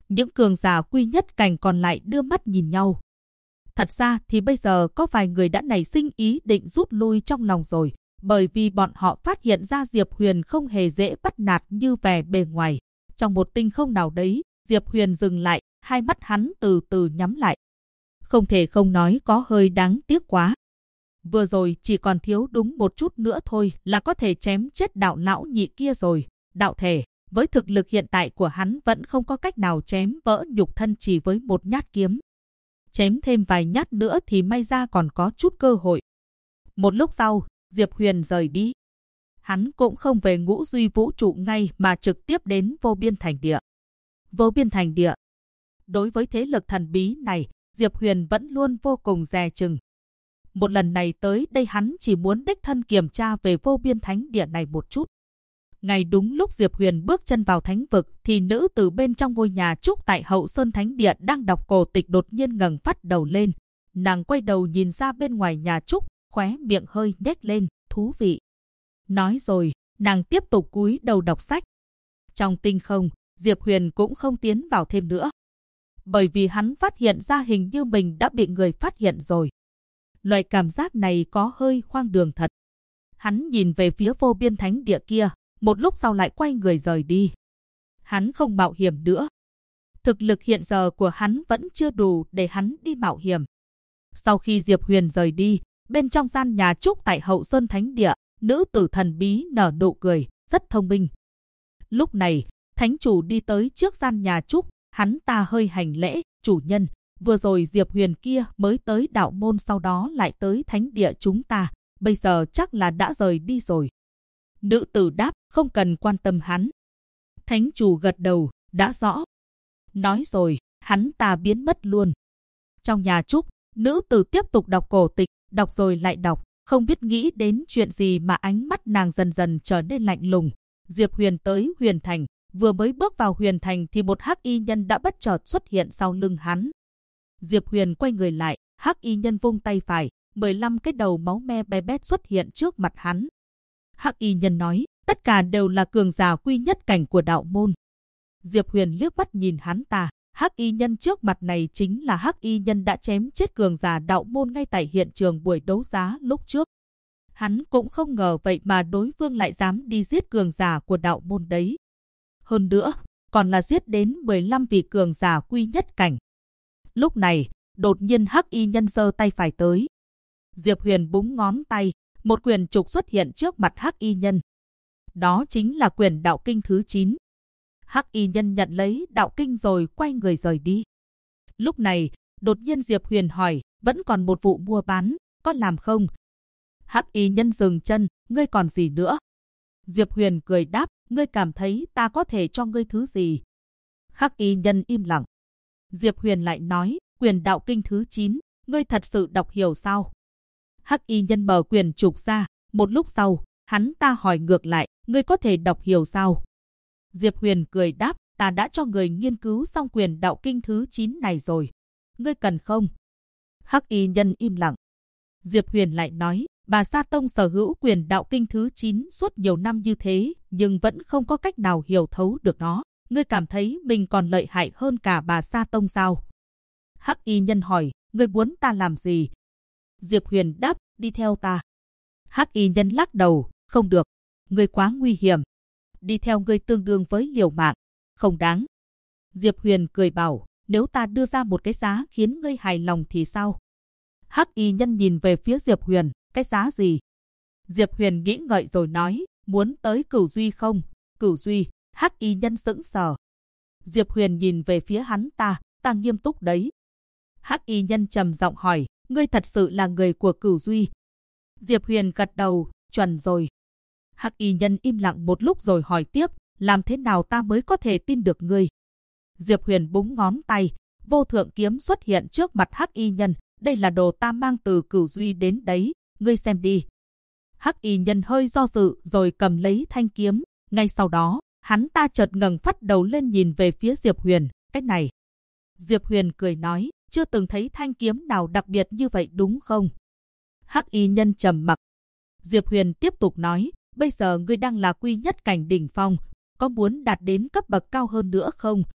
Những cường giả quy nhất cảnh còn lại đưa mắt nhìn nhau. Thật ra thì bây giờ có vài người đã nảy sinh ý định rút lui trong lòng rồi, bởi vì bọn họ phát hiện ra Diệp Huyền không hề dễ bắt nạt như vẻ bề ngoài. Trong một tinh không nào đấy, Diệp Huyền dừng lại, hai mắt hắn từ từ nhắm lại. Không thể không nói có hơi đáng tiếc quá. Vừa rồi chỉ còn thiếu đúng một chút nữa thôi là có thể chém chết đạo lão nhị kia rồi. Đạo thể, với thực lực hiện tại của hắn vẫn không có cách nào chém vỡ nhục thân chỉ với một nhát kiếm. Chém thêm vài nhát nữa thì may ra còn có chút cơ hội. Một lúc sau, Diệp Huyền rời đi. Hắn cũng không về Ngũ Duy Vũ Trụ ngay mà trực tiếp đến Vô Biên Thành Địa. Vô Biên Thành Địa. Đối với thế lực thần bí này, Diệp Huyền vẫn luôn vô cùng dè chừng. Một lần này tới đây hắn chỉ muốn đích thân kiểm tra về Vô Biên Thánh Địa này một chút. Ngay đúng lúc Diệp Huyền bước chân vào thánh vực thì nữ từ bên trong ngôi nhà trúc tại Hậu Sơn Thánh Địa đang đọc cổ tịch đột nhiên ngẩng phát đầu lên. Nàng quay đầu nhìn ra bên ngoài nhà trúc, khóe miệng hơi nhếch lên, thú vị. Nói rồi, nàng tiếp tục cúi đầu đọc sách. Trong tinh không, Diệp Huyền cũng không tiến vào thêm nữa. Bởi vì hắn phát hiện ra hình như mình đã bị người phát hiện rồi. Loại cảm giác này có hơi hoang đường thật. Hắn nhìn về phía Vô Biên Thánh Địa kia, một lúc sau lại quay người rời đi. Hắn không mạo hiểm nữa. Thực lực hiện giờ của hắn vẫn chưa đủ để hắn đi mạo hiểm. Sau khi Diệp Huyền rời đi, bên trong gian nhà trúc tại Hậu Sơn Thánh Địa, nữ tử thần bí nở nụ cười, rất thông minh. Lúc này, thánh chủ đi tới trước gian nhà trúc, hắn ta hơi hành lễ, chủ nhân, vừa rồi Diệp Huyền kia mới tới đạo môn sau đó lại tới thánh địa chúng ta, bây giờ chắc là đã rời đi rồi. Nữ tử đáp, không cần quan tâm hắn. Thánh chủ gật đầu, đã rõ. Nói rồi, hắn ta biến mất luôn. Trong nhà trúc, nữ tử tiếp tục đọc cổ tịch, đọc rồi lại đọc, không biết nghĩ đến chuyện gì mà ánh mắt nàng dần dần trở nên lạnh lùng. Diệp Huyền tới Huyền Thành, vừa mới bước vào Huyền Thành thì một hắc y nhân đã bất chợt xuất hiện sau lưng hắn. Diệp Huyền quay người lại, hắc y nhân vung tay phải, 15 cái đầu máu me be bét xuất hiện trước mặt hắn. Hắc y nhân nói, tất cả đều là cường giả quy nhất cảnh của đạo môn. Diệp Huyền liếc mắt nhìn hắn ta, hắc y nhân trước mặt này chính là hắc y nhân đã chém chết cường giả đạo môn ngay tại hiện trường buổi đấu giá lúc trước. Hắn cũng không ngờ vậy mà đối phương lại dám đi giết cường giả của đạo môn đấy. Hơn nữa, còn là giết đến 15 vị cường giả quy nhất cảnh. Lúc này, đột nhiên hắc y nhân giơ tay phải tới. Diệp Huyền búng ngón tay, một quyền trục xuất hiện trước mặt hắc y nhân. Đó chính là quyền đạo kinh thứ 9. Hắc y nhân nhận lấy đạo kinh rồi quay người rời đi. Lúc này, đột nhiên Diệp Huyền hỏi, vẫn còn một vụ mua bán, có làm không? Hắc y nhân dừng chân, ngươi còn gì nữa? Diệp Huyền cười đáp, ngươi cảm thấy ta có thể cho ngươi thứ gì? Hắc y nhân im lặng. Diệp Huyền lại nói, quyền đạo kinh thứ 9, ngươi thật sự đọc hiểu sao? Hắc y nhân mở quyền trục ra, một lúc sau, hắn ta hỏi ngược lại, ngươi có thể đọc hiểu sao? Diệp Huyền cười đáp, ta đã cho người nghiên cứu xong quyền đạo kinh thứ 9 này rồi. Ngươi cần không? Hắc y nhân im lặng. Diệp Huyền lại nói, Bà Sa Tông sở hữu quyền đạo kinh thứ 9 suốt nhiều năm như thế, nhưng vẫn không có cách nào hiểu thấu được nó. Ngươi cảm thấy mình còn lợi hại hơn cả Bà Sa Tông sao? Hắc y nhân hỏi, ngươi muốn ta làm gì? Diệp Huyền đáp, đi theo ta. Hắc y nhân lắc đầu, không được, ngươi quá nguy hiểm. Đi theo ngươi tương đương với liều mạng, không đáng. Diệp Huyền cười bảo, nếu ta đưa ra một cái giá khiến ngươi hài lòng thì sao? Hắc y nhân nhìn về phía Diệp Huyền, cái giá gì? Diệp Huyền nghĩ ngợi rồi nói, muốn tới Cửu Duy không? Cửu Duy. Hắc y nhân sững sờ. Diệp Huyền nhìn về phía hắn ta nghiêm túc đấy. Hắc y nhân trầm giọng hỏi, ngươi thật sự là người của Cửu Duy? Diệp Huyền gật đầu, chuẩn rồi. Hắc y nhân im lặng một lúc rồi hỏi tiếp, làm thế nào ta mới có thể tin được ngươi? Diệp Huyền búng ngón tay, vô thượng kiếm xuất hiện trước mặt Hắc y nhân, đây là đồ ta mang từ Cửu Duy đến đấy, ngươi xem đi. Hắc y nhân hơi do dự rồi cầm lấy thanh kiếm, ngay sau đó, hắn ta chợt ngẩng phát đầu lên nhìn về phía Diệp Huyền, cái này. Diệp Huyền cười nói, chưa từng thấy thanh kiếm nào đặc biệt như vậy đúng không? Hắc y nhân trầm mặc. Diệp Huyền tiếp tục nói, bây giờ ngươi đang là quy nhất cảnh đỉnh phong, có muốn đạt đến cấp bậc cao hơn nữa không?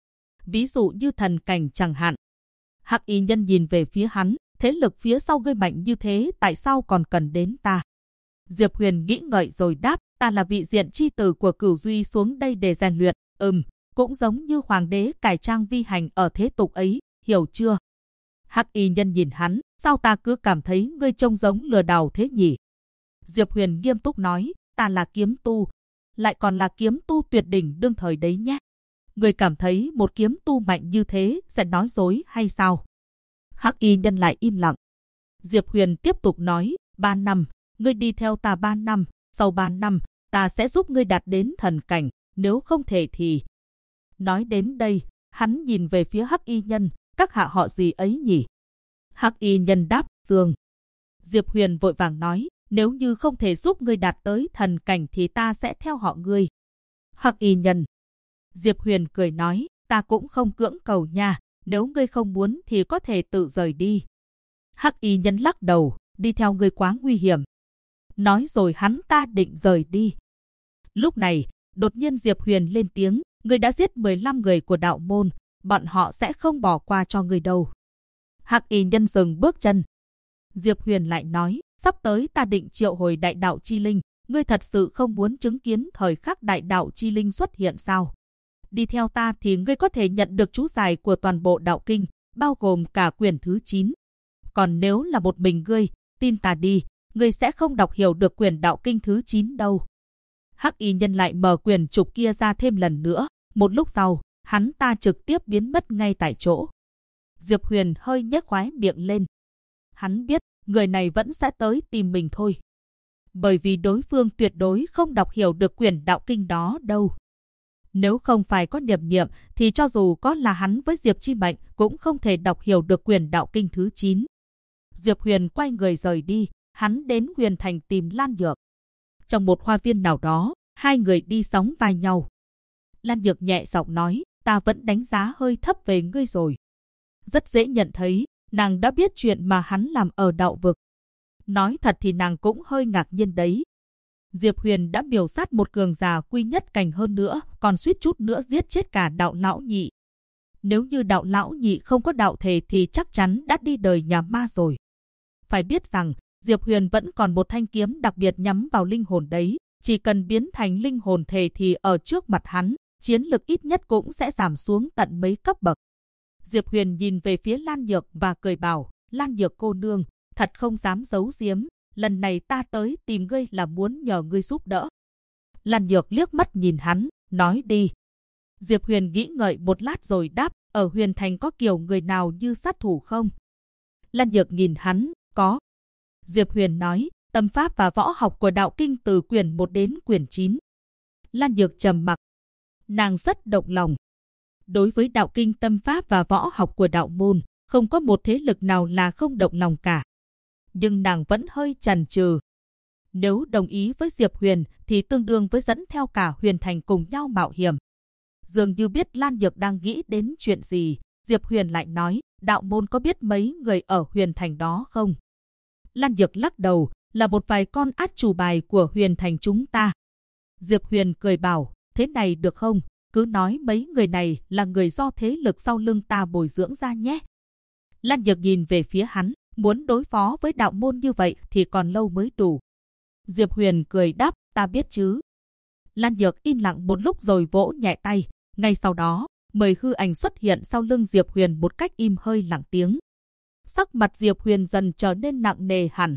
ví dụ như thần cảnh chẳng hạn. Hắc y nhân nhìn về phía hắn, thế lực phía sau ngươi mạnh như thế, tại sao còn cần đến ta? Diệp Huyền nghĩ ngợi rồi đáp, ta là vị diện chi tử của Cửu Duy xuống đây để rèn luyện, cũng giống như hoàng đế cải trang vi hành ở thế tục ấy, hiểu chưa? Hắc y nhân nhìn hắn, sao ta cứ cảm thấy ngươi trông giống lừa đảo thế nhỉ? Diệp Huyền nghiêm túc nói, ta là kiếm tu, lại còn là kiếm tu tuyệt đỉnh đương thời đấy nhé. Ngươi cảm thấy một kiếm tu mạnh như thế sẽ nói dối hay sao? Hắc y nhân lại im lặng. Diệp Huyền tiếp tục nói, 3 năm, ngươi đi theo ta 3 năm, sau 3 năm, ta sẽ giúp ngươi đạt đến thần cảnh, nếu không thể thì... Nói đến đây, hắn nhìn về phía Hắc y nhân, các hạ họ gì ấy nhỉ? Hắc y nhân đáp, Dương. Diệp Huyền vội vàng nói, nếu như không thể giúp ngươi đạt tới thần cảnh thì ta sẽ theo họ ngươi. Hắc y nhân. Diệp Huyền cười nói, ta cũng không cưỡng cầu nha, nếu ngươi không muốn thì có thể tự rời đi. Hắc y nhân lắc đầu, đi theo ngươi quá nguy hiểm. Nói rồi hắn ta định rời đi. Lúc này, đột nhiên Diệp Huyền lên tiếng, ngươi đã giết 15 người của đạo môn, bọn họ sẽ không bỏ qua cho ngươi đâu. Hắc y nhân dừng bước chân. Diệp Huyền lại nói, sắp tới ta định triệu hồi đại đạo chi linh, ngươi thật sự không muốn chứng kiến thời khắc đại đạo chi linh xuất hiện sao? Đi theo ta thì ngươi có thể nhận được chú giải của toàn bộ đạo kinh, bao gồm cả quyển thứ 9. Còn nếu là một mình ngươi, tin ta đi, ngươi sẽ không đọc hiểu được quyển đạo kinh thứ 9 đâu. Hắc y nhân lại mở quyển trục kia ra thêm lần nữa, một lúc sau, hắn ta trực tiếp biến mất ngay tại chỗ. Diệp Huyền hơi nhếch khóe miệng lên. Hắn biết, người này vẫn sẽ tới tìm mình thôi. Bởi vì đối phương tuyệt đối không đọc hiểu được quyển đạo kinh đó đâu. Nếu không phải có niệm thì cho dù có là hắn với Diệp Chi Mệnh cũng không thể đọc hiểu được quyển đạo kinh thứ 9. Diệp Huyền quay người rời đi, hắn đến Huyền Thành tìm Lan Nhược. Trong một hoa viên nào đó, hai người đi sóng vai nhau. Lan Nhược nhẹ giọng nói, ta vẫn đánh giá hơi thấp về ngươi rồi. Rất dễ nhận thấy, nàng đã biết chuyện mà hắn làm ở đạo vực. Nói thật thì nàng cũng hơi ngạc nhiên đấy. Diệp Huyền đã miểu sát một cường giả quy nhất cảnh hơn nữa, còn suýt chút nữa giết chết cả đạo lão nhị. Nếu như đạo lão nhị không có đạo thể thì chắc chắn đã đi đời nhà ma rồi. Phải biết rằng, Diệp Huyền vẫn còn một thanh kiếm đặc biệt nhắm vào linh hồn đấy. Chỉ cần biến thành linh hồn thể thì ở trước mặt hắn, chiến lực ít nhất cũng sẽ giảm xuống tận mấy cấp bậc. Diệp Huyền nhìn về phía Lan Nhược và cười bảo, Lan Nhược cô nương, thật không dám giấu giếm, lần này ta tới tìm ngươi là muốn nhờ ngươi giúp đỡ. Lan Nhược liếc mắt nhìn hắn, nói đi. Diệp Huyền nghĩ ngợi một lát rồi đáp, ở Huyền Thành có kiểu người nào như sát thủ không? Lan Nhược nhìn hắn, có. Diệp Huyền nói, tâm pháp và võ học của đạo kinh từ quyển 1 đến quyển 9. Lan Nhược trầm mặc. Nàng rất động lòng. Đối với đạo kinh tâm pháp và võ học của đạo môn, không có một thế lực nào là không động lòng cả. Nhưng nàng vẫn hơi chần chừ. Nếu đồng ý với Diệp Huyền thì tương đương với dẫn theo cả Huyền Thành cùng nhau mạo hiểm. Dường như biết Lan Nhược đang nghĩ đến chuyện gì, Diệp Huyền lại nói, đạo môn có biết mấy người ở Huyền Thành đó không? Lan Nhược lắc đầu, là một vài con át chủ bài của Huyền Thành chúng ta. Diệp Huyền cười bảo, thế này được không? Cứ nói mấy người này là người do thế lực sau lưng ta bồi dưỡng ra nhé. Lan Nhược nhìn về phía hắn, muốn đối phó với đạo môn như vậy thì còn lâu mới đủ. Diệp Huyền cười đáp, ta biết chứ. Lan Nhược im lặng một lúc rồi vỗ nhẹ tay. Ngay sau đó, 10 hư ảnh xuất hiện sau lưng Diệp Huyền một cách im hơi lặng tiếng. Sắc mặt Diệp Huyền dần trở nên nặng nề hẳn.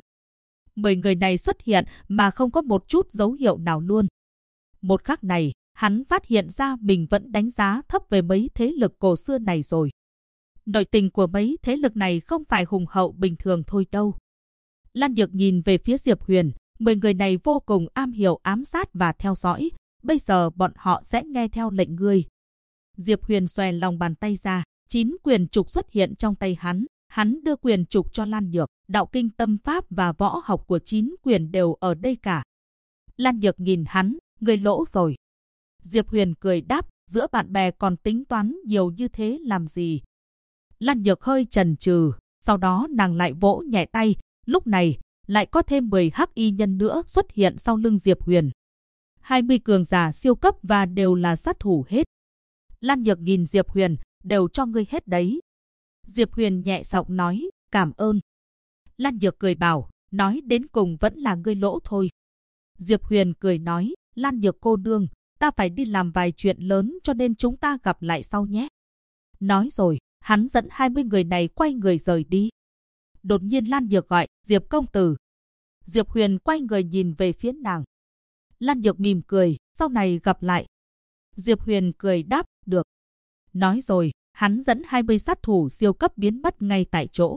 10 người này xuất hiện mà không có một chút dấu hiệu nào luôn. Một khắc này, hắn phát hiện ra mình vẫn đánh giá thấp về mấy thế lực cổ xưa này rồi. Nội tình của mấy thế lực này không phải hùng hậu bình thường thôi đâu. Lan Nhược nhìn về phía Diệp Huyền, 10 người này vô cùng am hiểu ám sát và theo dõi. Bây giờ bọn họ sẽ nghe theo lệnh ngươi. Diệp Huyền xòe lòng bàn tay ra, 9 quyền trục xuất hiện trong tay hắn. Hắn đưa quyền trục cho Lan Nhược, đạo kinh tâm pháp và võ học của 9 quyền đều ở đây cả. Lan Nhược nhìn hắn, ngươi lỗ rồi. Diệp Huyền cười đáp, giữa bạn bè còn tính toán nhiều như thế làm gì? Lan Nhược hơi chần chừ, sau đó nàng lại vỗ nhẹ tay, lúc này lại có thêm 10 hắc y nhân nữa xuất hiện sau lưng Diệp Huyền. 20 cường giả siêu cấp và đều là sát thủ hết. Lan Nhược nhìn Diệp Huyền, đều cho ngươi hết đấy. Diệp Huyền nhẹ giọng nói, cảm ơn. Lan Nhược cười bảo, nói đến cùng vẫn là ngươi lỗ thôi. Diệp Huyền cười nói, Lan Nhược cô nương, ta phải đi làm vài chuyện lớn cho nên chúng ta gặp lại sau nhé. Nói rồi, hắn dẫn 20 người này quay người rời đi. Đột nhiên Lan Nhược gọi, Diệp công tử. Diệp Huyền quay người nhìn về phía nàng. Lan Nhược mỉm cười, sau này gặp lại. Diệp Huyền cười đáp, được. Nói rồi, hắn dẫn 20 sát thủ siêu cấp biến mất ngay tại chỗ.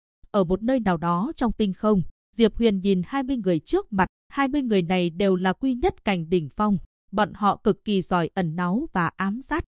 Ở một nơi nào đó trong tinh không, Diệp Huyền nhìn 20 người trước mặt, 20 người này đều là quy nhất cảnh đỉnh phong, bọn họ cực kỳ giỏi ẩn náu và ám sát.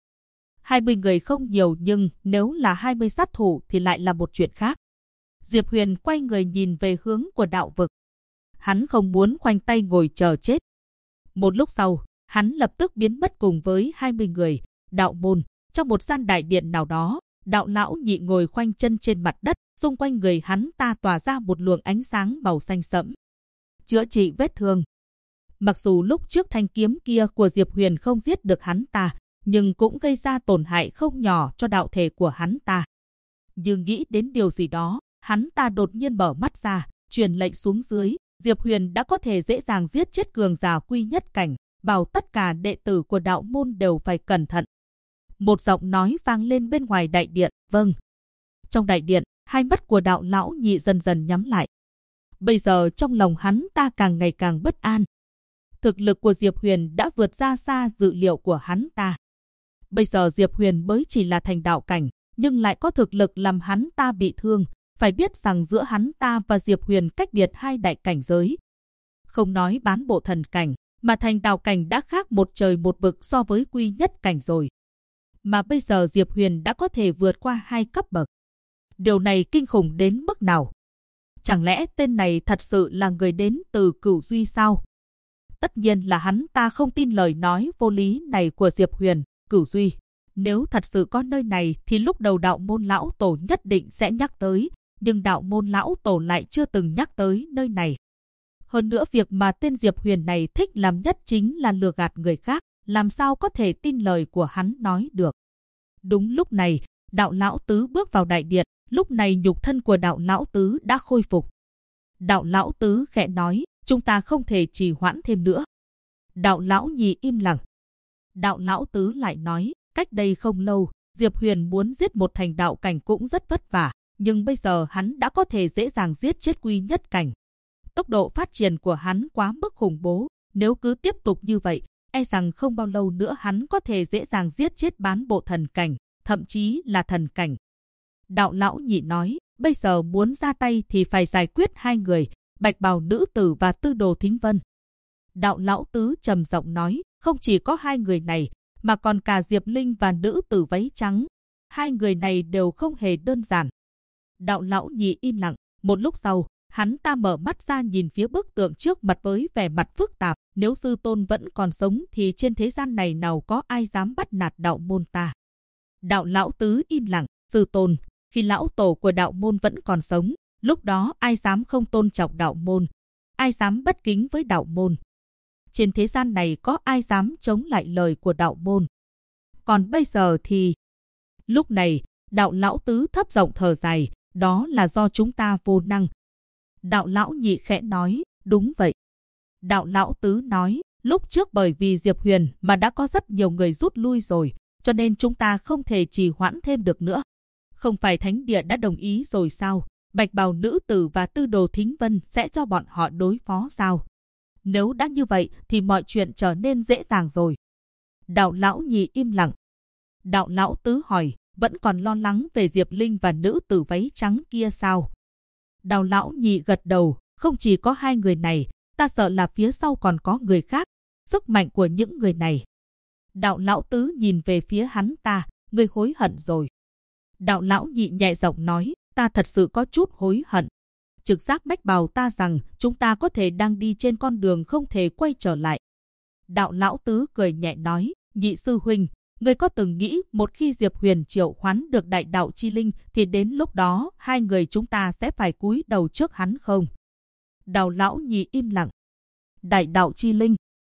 20 người không nhiều nhưng nếu là 20 sát thủ thì lại là một chuyện khác. Diệp Huyền quay người nhìn về hướng của đạo vực. Hắn không muốn khoanh tay ngồi chờ chết. Một lúc sau, hắn lập tức biến mất cùng với 20 người, đạo môn. Trong một gian đại điện nào đó, đạo lão nhị ngồi khoanh chân trên mặt đất, xung quanh người hắn ta tỏa ra một luồng ánh sáng màu xanh sẫm. Chữa trị vết thương. Mặc dù lúc trước thanh kiếm kia của Diệp Huyền không giết được hắn ta, nhưng cũng gây ra tổn hại không nhỏ cho đạo thể của hắn ta. Nhưng nghĩ đến điều gì đó, hắn ta đột nhiên mở mắt ra, truyền lệnh xuống dưới, Diệp Huyền đã có thể dễ dàng giết chết cường giả quy nhất cảnh, bảo tất cả đệ tử của đạo môn đều phải cẩn thận. Một giọng nói vang lên bên ngoài đại điện, vâng. Trong đại điện, hai mắt của đạo lão nhị dần dần nhắm lại. Bây giờ trong lòng hắn ta càng ngày càng bất an. Thực lực của Diệp Huyền đã vượt ra xa dự liệu của hắn ta. Bây giờ Diệp Huyền mới chỉ là thành đạo cảnh, nhưng lại có thực lực làm hắn ta bị thương. Phải biết rằng giữa hắn ta và Diệp Huyền cách biệt hai đại cảnh giới. Không nói bán bộ thần cảnh, mà thành đạo cảnh đã khác một trời một vực so với quy nhất cảnh rồi. Mà bây giờ Diệp Huyền đã có thể vượt qua 2 cấp bậc. Điều này kinh khủng đến mức nào? Chẳng lẽ tên này thật sự là người đến từ Cửu Duy sao? Tất nhiên là hắn ta không tin lời nói vô lý này của Diệp Huyền, Cửu Duy. Nếu thật sự có nơi này thì lúc đầu đạo môn lão tổ nhất định sẽ nhắc tới, nhưng đạo môn lão tổ lại chưa từng nhắc tới nơi này. Hơn nữa việc mà tên Diệp Huyền này thích làm nhất chính là lừa gạt người khác, làm sao có thể tin lời của hắn nói được. Đúng lúc này, đạo lão tứ bước vào đại điện, lúc này nhục thân của đạo lão tứ đã khôi phục. Đạo lão tứ khẽ nói, chúng ta không thể trì hoãn thêm nữa. Đạo lão nhị im lặng. Đạo lão tứ lại nói, cách đây không lâu, Diệp Huyền muốn giết một thành đạo cảnh cũng rất vất vả, nhưng bây giờ hắn đã có thể dễ dàng giết chết quy nhất cảnh. Tốc độ phát triển của hắn quá mức khủng bố, nếu cứ tiếp tục như vậy, e rằng không bao lâu nữa hắn có thể dễ dàng giết chết bán bộ thần cảnh, thậm chí là thần cảnh. Đạo lão nhị nói, bây giờ muốn ra tay thì phải giải quyết 2 người, Bạch Bào nữ tử và Tư Đồ Thính Vân. Đạo lão tứ trầm giọng nói, không chỉ có 2 người này, mà còn cả Diệp Linh và nữ tử váy trắng. 2 người này đều không hề đơn giản. Đạo lão nhị im lặng, một lúc sau, hắn ta mở mắt ra nhìn phía bức tượng trước mặt với vẻ mặt phức tạp. Nếu sư tôn vẫn còn sống thì trên thế gian này nào có ai dám bắt nạt đạo môn ta. Đạo lão tứ im lặng, sư tôn, khi lão tổ của đạo môn vẫn còn sống, lúc đó ai dám không tôn trọng đạo môn, ai dám bất kính với đạo môn. Trên thế gian này có ai dám chống lại lời của đạo môn. Còn bây giờ thì... Lúc này, đạo lão tứ thấp giọng thở dài, đó là do chúng ta vô năng. Đạo lão nhị khẽ nói, đúng vậy. Đạo lão tứ nói, lúc trước bởi vì Diệp Huyền mà đã có rất nhiều người rút lui rồi, cho nên chúng ta không thể trì hoãn thêm được nữa. Không phải thánh địa đã đồng ý rồi sao? Bạch Bào nữ tử và Tư Đồ Thính Vân sẽ cho bọn họ đối phó sao? Nếu đã như vậy thì mọi chuyện trở nên dễ dàng rồi. Đạo lão nhị im lặng. Đạo lão tứ hỏi, vẫn còn lo lắng về Diệp Linh và nữ tử váy trắng kia sao? Đạo lão nhị gật đầu, không chỉ có 2 người này, ta sợ là phía sau còn có người khác. Sức mạnh của những người này. Đạo lão tứ nhìn về phía hắn ta, ngươi hối hận rồi. Đạo lão nhị nhẹ giọng nói, ta thật sự có chút hối hận. Trực giác mách bảo ta rằng chúng ta có thể đang đi trên con đường không thể quay trở lại. Đạo lão tứ cười nhẹ nói, nhị sư huynh, ngươi có từng nghĩ một khi Diệp Huyền triệu hoán được đại đạo chi linh thì đến lúc đó 2 người chúng ta sẽ phải cúi đầu trước hắn không? Đạo lão nhị im lặng. Đại đạo chi linh.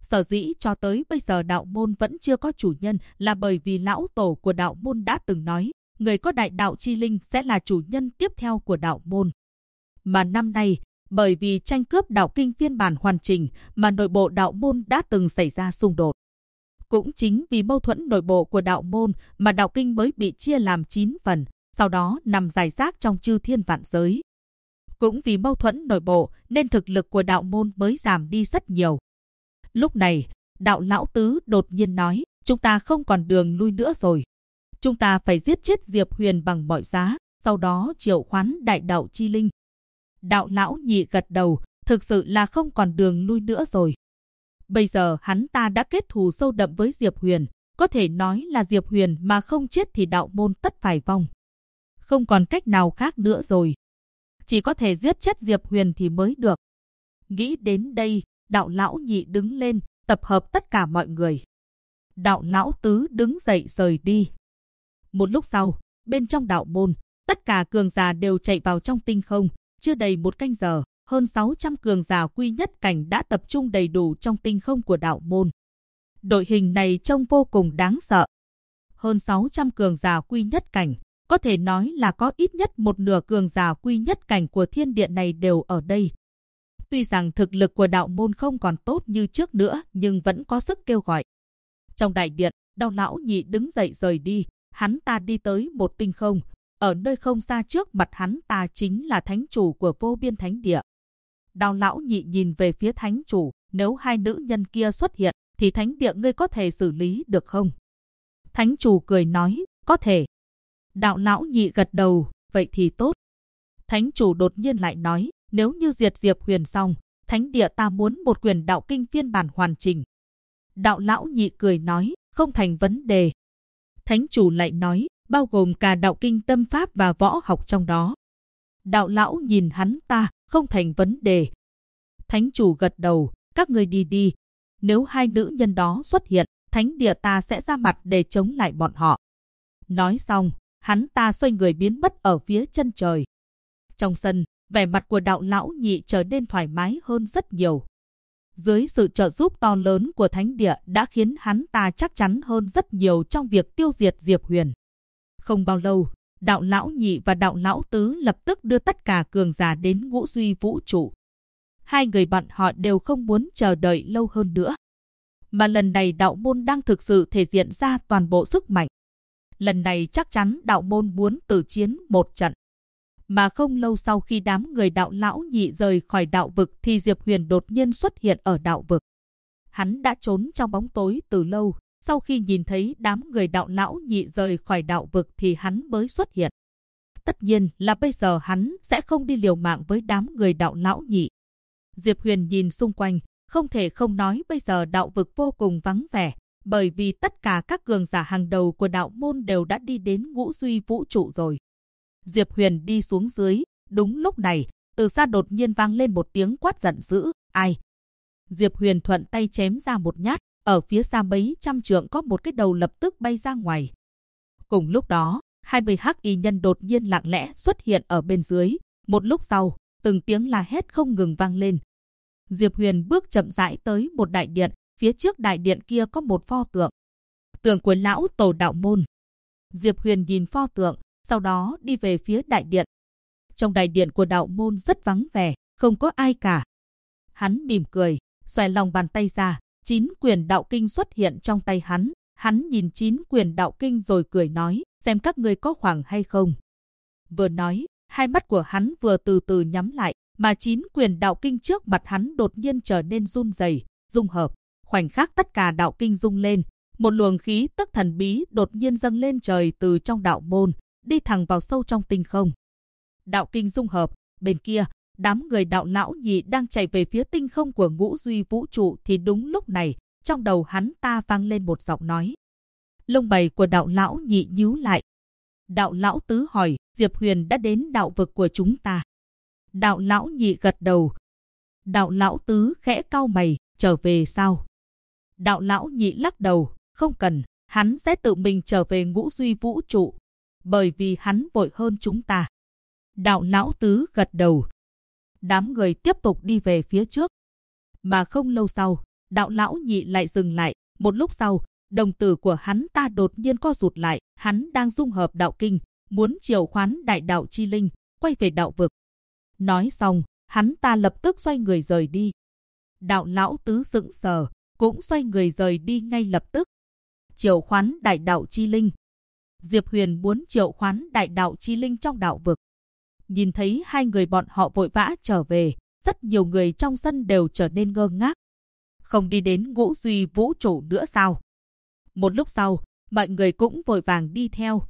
Sở dĩ cho tới bây giờ đạo môn vẫn chưa có chủ nhân là bởi vì lão tổ của đạo môn đã từng nói, người có đại đạo chi linh sẽ là chủ nhân tiếp theo của đạo môn. Mà năm nay, bởi vì tranh cướp đạo kinh phiên bản hoàn chỉnh mà nội bộ đạo môn đã từng xảy ra xung đột. Cũng chính vì mâu thuẫn nội bộ của đạo môn mà đạo kinh mới bị chia làm 9 phần, sau đó nằm rải rác trong chư thiên vạn giới. Cũng vì mâu thuẫn nội bộ nên thực lực của đạo môn mới giảm đi rất nhiều. Lúc này, đạo lão tứ đột nhiên nói, chúng ta không còn đường lui nữa rồi. Chúng ta phải giết chết Diệp Huyền bằng mọi giá, sau đó triệu hoán đại đạo chi linh. Đạo lão nhị gật đầu, thực sự là không còn đường lui nữa rồi. Bây giờ hắn ta đã kết thù sâu đậm với Diệp Huyền, có thể nói là Diệp Huyền mà không chết thì đạo môn tất phải vong. Không còn cách nào khác nữa rồi. Chỉ có thể giết chết Diệp Huyền thì mới được. Nghĩ đến đây, đạo lão nhị đứng lên, tập hợp tất cả mọi người. Đạo lão tứ đứng dậy rời đi. Một lúc sau, bên trong đạo môn, tất cả cường giả đều chạy vào trong tinh không. Chưa đầy một canh giờ, hơn 600 cường giả quy nhất cảnh đã tập trung đầy đủ trong tinh không của đạo môn. Đội hình này trông vô cùng đáng sợ. Hơn 600 cường giả quy nhất cảnh, có thể nói là có ít nhất một nửa cường giả quy nhất cảnh của thiên điện này đều ở đây. Tuy rằng thực lực của đạo môn không còn tốt như trước nữa, nhưng vẫn có sức kêu gọi. Trong đại điện, đạo lão nhị đứng dậy rời đi, hắn ta đi tới một tinh không. Ở nơi không xa trước mặt hắn ta chính là thánh chủ của vô biên thánh địa. Đạo lão nhị nhìn về phía thánh chủ, nếu hai nữ nhân kia xuất hiện, thì thánh địa ngươi có thể xử lý được không? Thánh chủ cười nói, có thể. Đạo lão nhị gật đầu, vậy thì tốt. Thánh chủ đột nhiên lại nói, nếu như diệt Diệp Huyền xong, thánh địa ta muốn một quyển đạo kinh phiên bản hoàn chỉnh. Đạo lão nhị cười nói, không thành vấn đề. Thánh chủ lại nói, bao gồm cả đạo kinh tâm pháp và võ học trong đó. Đạo lão nhìn hắn ta, không thành vấn đề. Thánh chủ gật đầu, các ngươi đi đi. Nếu hai nữ nhân đó xuất hiện, thánh địa ta sẽ ra mặt để chống lại bọn họ. Nói xong, hắn ta xoay người biến mất ở phía chân trời. Trong sân, vẻ mặt của đạo lão nhị trở nên thoải mái hơn rất nhiều. Dưới sự trợ giúp to lớn của thánh địa đã khiến hắn ta chắc chắn hơn rất nhiều trong việc tiêu diệt Diệp Huyền. Không bao lâu, đạo lão nhị và đạo lão tứ lập tức đưa tất cả cường giả đến ngũ duy vũ trụ. Hai người bọn họ đều không muốn chờ đợi lâu hơn nữa. Mà lần này đạo môn đang thực sự thể hiện ra toàn bộ sức mạnh. Lần này chắc chắn đạo môn muốn tử chiến một trận. Mà không lâu sau khi đám người đạo lão nhị rời khỏi đạo vực thì Diệp Huyền đột nhiên xuất hiện ở đạo vực. Hắn đã trốn trong bóng tối từ lâu. Sau khi nhìn thấy đám người đạo lão nhị rời khỏi đạo vực thì hắn mới xuất hiện. Tất nhiên là bây giờ hắn sẽ không đi liều mạng với đám người đạo lão nhị. Diệp Huyền nhìn xung quanh, không thể không nói bây giờ đạo vực vô cùng vắng vẻ, bởi vì tất cả các cường giả hàng đầu của đạo môn đều đã đi đến ngũ duy vũ trụ rồi. Diệp Huyền đi xuống dưới, đúng lúc này, từ xa đột nhiên vang lên một tiếng quát giận dữ, ai? Diệp Huyền thuận tay chém ra một nhát. Ở phía xa mấy trăm trượng có một cái đầu lập tức bay ra ngoài. Cùng lúc đó, 20 hắc y nhân đột nhiên lặng lẽ xuất hiện ở bên dưới. Một lúc sau, từng tiếng la hét không ngừng vang lên. Diệp Huyền bước chậm rãi tới một đại điện, phía trước đại điện kia có một pho tượng. Tượng của lão tổ đạo môn. Diệp Huyền nhìn pho tượng, sau đó đi về phía đại điện. Trong đại điện của đạo môn rất vắng vẻ, không có ai cả. Hắn mỉm cười, xòe lòng bàn tay ra. 9 quyển đạo kinh xuất hiện trong tay hắn. Hắn nhìn 9 quyển đạo kinh rồi cười nói, xem các ngươi có hoảng hay không. Vừa nói, hai mắt của hắn vừa từ từ nhắm lại, mà 9 quyển đạo kinh trước mặt hắn đột nhiên trở nên run rẩy, dung hợp. Khoảnh khắc tất cả đạo kinh rung lên, một luồng khí tức thần bí đột nhiên dâng lên trời từ trong đạo môn, đi thẳng vào sâu trong tinh không. Đạo kinh dung hợp, bên kia, đám người đạo lão nhị đang chạy về phía tinh không của ngũ duy vũ trụ thì đúng lúc này, trong đầu hắn ta vang lên một giọng nói. Lông mày của đạo lão nhị nhíu lại. Đạo lão tứ hỏi, Diệp Huyền đã đến đạo vực của chúng ta. Đạo lão nhị gật đầu. Đạo lão tứ khẽ cau mày, trở về sao? Đạo lão nhị lắc đầu, không cần, hắn sẽ tự mình trở về ngũ duy vũ trụ, bởi vì hắn vội hơn chúng ta. Đạo lão tứ gật đầu. Đám người tiếp tục đi về phía trước. Mà không lâu sau, Đạo lão nhị lại dừng lại, một lúc sau, đồng tử của hắn ta đột nhiên co rụt lại, hắn đang dung hợp đạo kinh, muốn triệu hoán đại đạo chi linh, quay về đạo vực. Nói xong, hắn ta lập tức xoay người rời đi. Đạo lão tứ sững sờ, cũng xoay người rời đi ngay lập tức. Triệu hoán đại đạo chi linh. Diệp Huyền muốn triệu hoán đại đạo chi linh trong đạo vực. Nhìn thấy hai người bọn họ vội vã trở về, rất nhiều người trong sân đều trở nên ngơ ngác. Không đi đến Ngũ Duy vũ trụ nữa sao? Một lúc sau, mọi người cũng vội vàng đi theo.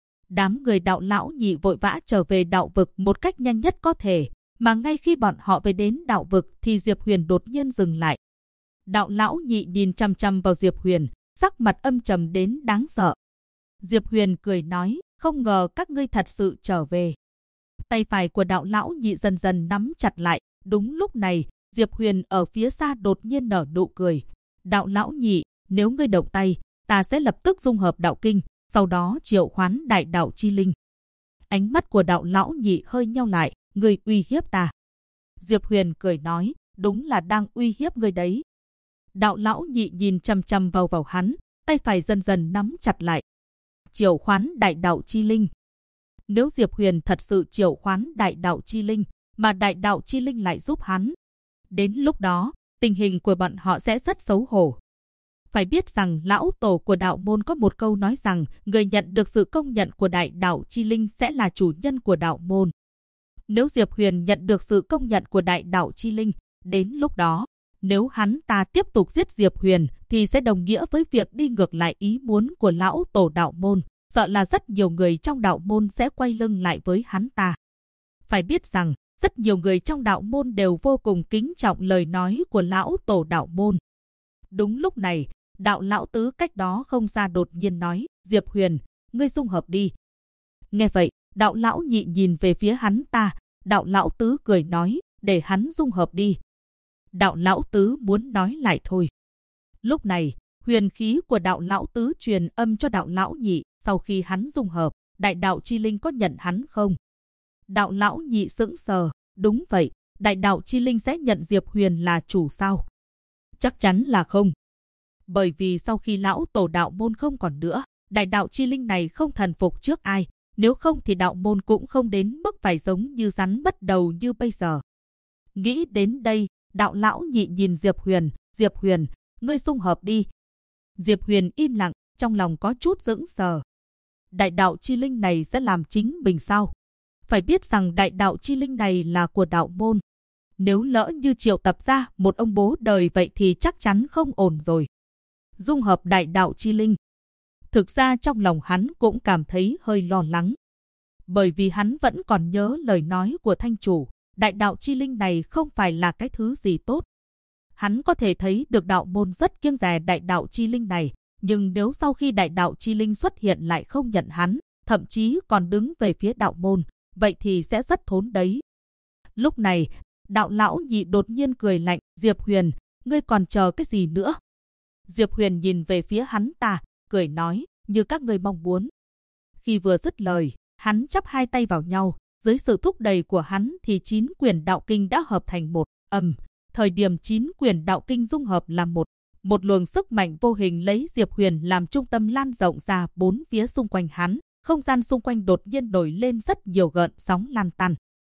Đám người đạo lão nhị vội vã trở về đạo vực một cách nhanh nhất có thể, mà ngay khi bọn họ về đến đạo vực thì Diệp Huyền đột nhiên dừng lại. Đạo lão nhị nhìn chăm chăm vào Diệp Huyền, sắc mặt âm trầm đến đáng sợ. Diệp Huyền cười nói, không ngờ các ngươi thật sự trở về. Tay phải của đạo lão nhị dần dần nắm chặt lại. Đúng lúc này, Diệp Huyền ở phía xa đột nhiên nở nụ cười. Đạo lão nhị, nếu ngươi động tay, ta sẽ lập tức dung hợp đạo kinh, sau đó triệu hoán đại đạo chi linh. Ánh mắt của đạo lão nhị hơi nheo lại, ngươi uy hiếp ta. Diệp Huyền cười nói, đúng là đang uy hiếp ngươi đấy. Đạo lão nhị nhìn chăm chăm vào hắn, tay phải dần dần nắm chặt lại. Triệu hoán đại đạo chi linh. Nếu Diệp Huyền thật sự triệu hoán đại đạo chi linh, mà đại đạo chi linh lại giúp hắn, đến lúc đó, tình hình của bọn họ sẽ rất xấu hổ. Phải biết rằng lão tổ của đạo môn có một câu nói rằng người nhận được sự công nhận của đại đạo chi linh sẽ là chủ nhân của đạo môn. Nếu Diệp Huyền nhận được sự công nhận của đại đạo chi linh, đến lúc đó, nếu hắn ta tiếp tục giết Diệp Huyền thì sẽ đồng nghĩa với việc đi ngược lại ý muốn của lão tổ đạo môn, sợ là rất nhiều người trong đạo môn sẽ quay lưng lại với hắn ta. Phải biết rằng, rất nhiều người trong đạo môn đều vô cùng kính trọng lời nói của lão tổ đạo môn. Đúng lúc này, đạo lão tứ cách đó không xa đột nhiên nói, Diệp Huyền, ngươi dung hợp đi. Nghe vậy, đạo lão nhị nhìn về phía hắn ta, đạo lão tứ cười nói, để hắn dung hợp đi. Đạo lão tứ muốn nói lại thôi. Lúc này, huyền khí của đạo lão tứ truyền âm cho đạo lão nhị, sau khi hắn dung hợp, đại đạo chi linh có nhận hắn không? Đạo lão nhị sững sờ, đúng vậy, đại đạo chi linh sẽ nhận Diệp Huyền là chủ sao? Chắc chắn là không. Bởi vì sau khi lão tổ đạo môn không còn nữa, đại đạo chi linh này không thần phục trước ai, nếu không thì đạo môn cũng không đến mức phải giống như rắn mất đầu như bây giờ. Nghĩ đến đây, đạo lão nhị nhìn Diệp Huyền, ngươi dung hợp đi. Diệp Huyền im lặng, trong lòng có chút sững sờ. Đại đạo chi linh này sẽ làm chính mình sao? Phải biết rằng đại đạo chi linh này là của đạo môn. Nếu lỡ như triệu tập ra một ông bố đời vậy thì chắc chắn không ổn rồi. Dung hợp đại đạo chi linh. Thực ra trong lòng hắn cũng cảm thấy hơi lo lắng. Bởi vì hắn vẫn còn nhớ lời nói của thanh chủ, đại đạo chi linh này không phải là cái thứ gì tốt. Hắn có thể thấy được đạo môn rất kiêng dè đại đạo chi linh này, nhưng nếu sau khi đại đạo chi linh xuất hiện lại không nhận hắn, thậm chí còn đứng về phía đạo môn, vậy thì sẽ rất thốn đấy. Lúc này, đạo lão nhị đột nhiên cười lạnh, Diệp Huyền, ngươi còn chờ cái gì nữa? Diệp Huyền nhìn về phía hắn ta, cười nói, như các ngươi mong muốn. Khi vừa dứt lời, hắn chắp hai tay vào nhau, dưới sự thúc đẩy của hắn thì 9 quyển đạo kinh đã hợp thành một. Thời điểm 9 quyển đạo kinh dung hợp làm một luồng sức mạnh vô hình lấy Diệp Huyền làm trung tâm lan rộng ra bốn phía xung quanh hắn, không gian xung quanh đột nhiên nổi lên rất nhiều gợn sóng lan tăn.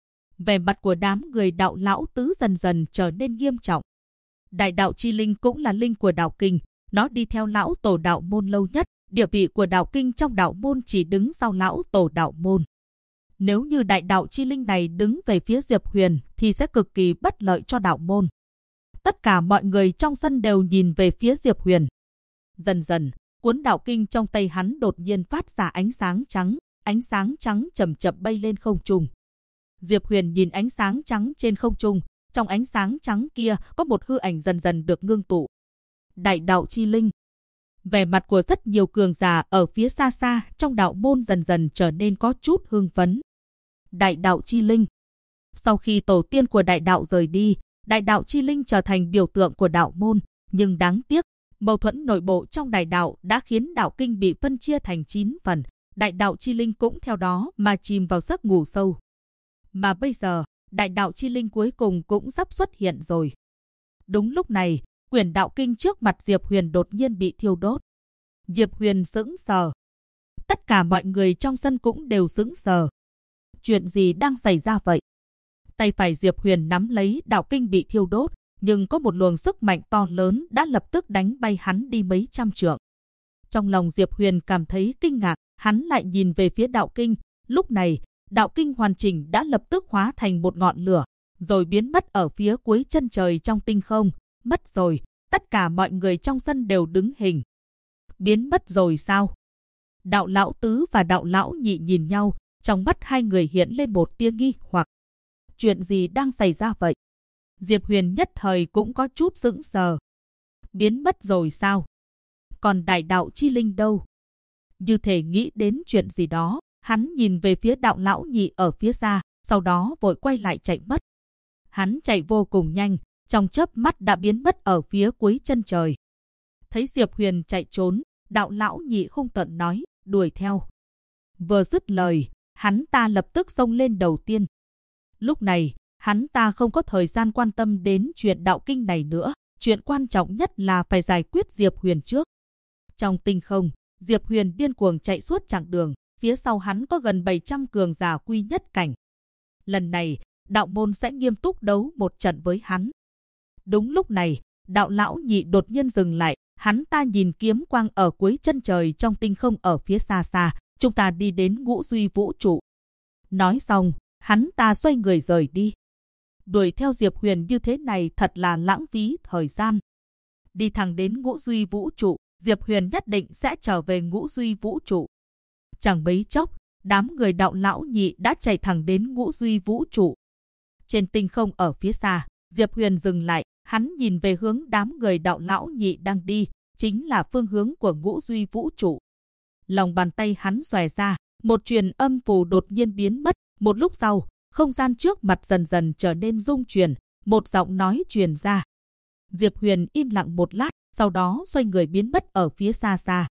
Vẻ mặt của đám người đạo lão tứ dần dần trở nên nghiêm trọng. Đại đạo chi linh cũng là linh của đạo kinh, nó đi theo lão tổ đạo môn lâu nhất, địa vị của đạo kinh trong đạo môn chỉ đứng sau lão tổ đạo môn. Nếu như đại đạo chi linh này đứng về phía Diệp Huyền thì sẽ cực kỳ bất lợi cho đạo môn. Tất cả mọi người trong sân đều nhìn về phía Diệp Huyền. Dần dần, cuốn đạo kinh trong tay hắn đột nhiên phát ra ánh sáng trắng chậm chậm bay lên không trung. Diệp Huyền nhìn ánh sáng trắng trên không trung, trong ánh sáng trắng kia có một hư ảnh dần dần được ngưng tụ. Đại đạo chi linh. Vẻ mặt của rất nhiều cường giả ở phía xa xa trong đạo môn dần dần trở nên có chút hưng phấn. Đại đạo chi linh. Sau khi tổ tiên của đại đạo rời đi, đại đạo chi linh trở thành biểu tượng của đạo môn, nhưng đáng tiếc, mâu thuẫn nội bộ trong đại đạo đã khiến đạo kinh bị phân chia thành 9 phần, đại đạo chi linh cũng theo đó mà chìm vào giấc ngủ sâu. Mà bây giờ, đại đạo chi linh cuối cùng cũng sắp xuất hiện rồi. Đúng lúc này, quyển đạo kinh trước mặt Diệp Huyền đột nhiên bị thiêu đốt. Diệp Huyền sững sờ. Tất cả mọi người trong sân cũng đều sững sờ. Chuyện gì đang xảy ra vậy? Tay phải Diệp Huyền nắm lấy đạo kinh bị thiêu đốt, nhưng có một luồng sức mạnh to lớn đã lập tức đánh bay hắn đi mấy trăm trượng. Trong lòng Diệp Huyền cảm thấy kinh ngạc, hắn lại nhìn về phía đạo kinh. Lúc này, đạo kinh hoàn chỉnh đã lập tức hóa thành một ngọn lửa, rồi biến mất ở phía cuối chân trời trong tinh không. Mất rồi, tất cả mọi người trong sân đều đứng hình. Biến mất rồi sao? Đạo lão tứ và đạo lão nhị nhìn nhau, trong mắt hai người hiện lên một tia nghi hoặc. Chuyện gì đang xảy ra vậy? Diệp Huyền nhất thời cũng có chút sững sờ. Biến mất rồi sao? Còn đại đạo chi linh đâu? Như thể nghĩ đến chuyện gì đó, hắn nhìn về phía đạo lão nhị ở phía xa, sau đó vội quay lại chạy mất. Hắn chạy vô cùng nhanh, trong chớp mắt đã biến mất ở phía cuối chân trời. Thấy Diệp Huyền chạy trốn, đạo lão nhị hung tợn nói, đuổi theo. Vừa dứt lời, hắn ta lập tức xông lên đầu tiên. Lúc này, hắn ta không có thời gian quan tâm đến chuyện đạo kinh này nữa, chuyện quan trọng nhất là phải giải quyết Diệp Huyền trước. Trong tinh không, Diệp Huyền điên cuồng chạy suốt chặng đường, phía sau hắn có gần 700 cường giả quy nhất cảnh. Lần này, đạo môn sẽ nghiêm túc đấu một trận với hắn. Đúng lúc này, đạo lão nhị đột nhiên dừng lại, hắn ta nhìn kiếm quang ở cuối chân trời trong tinh không ở phía xa xa, chúng ta đi đến ngũ duy vũ trụ. Nói xong, hắn ta xoay người rời đi. Đuổi theo Diệp Huyền như thế này thật là lãng phí thời gian. Đi thẳng đến ngũ duy vũ trụ, Diệp Huyền nhất định sẽ trở về ngũ duy vũ trụ. Chẳng mấy chốc, đám người đạo lão nhị đã chạy thẳng đến ngũ duy vũ trụ. Trên tinh không ở phía xa, Diệp Huyền dừng lại, hắn nhìn về hướng đám người đạo lão nhị đang đi, chính là phương hướng của ngũ duy vũ trụ. Lòng bàn tay hắn xòe ra, một truyền âm phù đột nhiên biến mất, một lúc sau, không gian trước mặt dần dần trở nên rung chuyển, một giọng nói truyền ra. Diệp Huyền im lặng một lát, sau đó xoay người biến mất ở phía xa xa.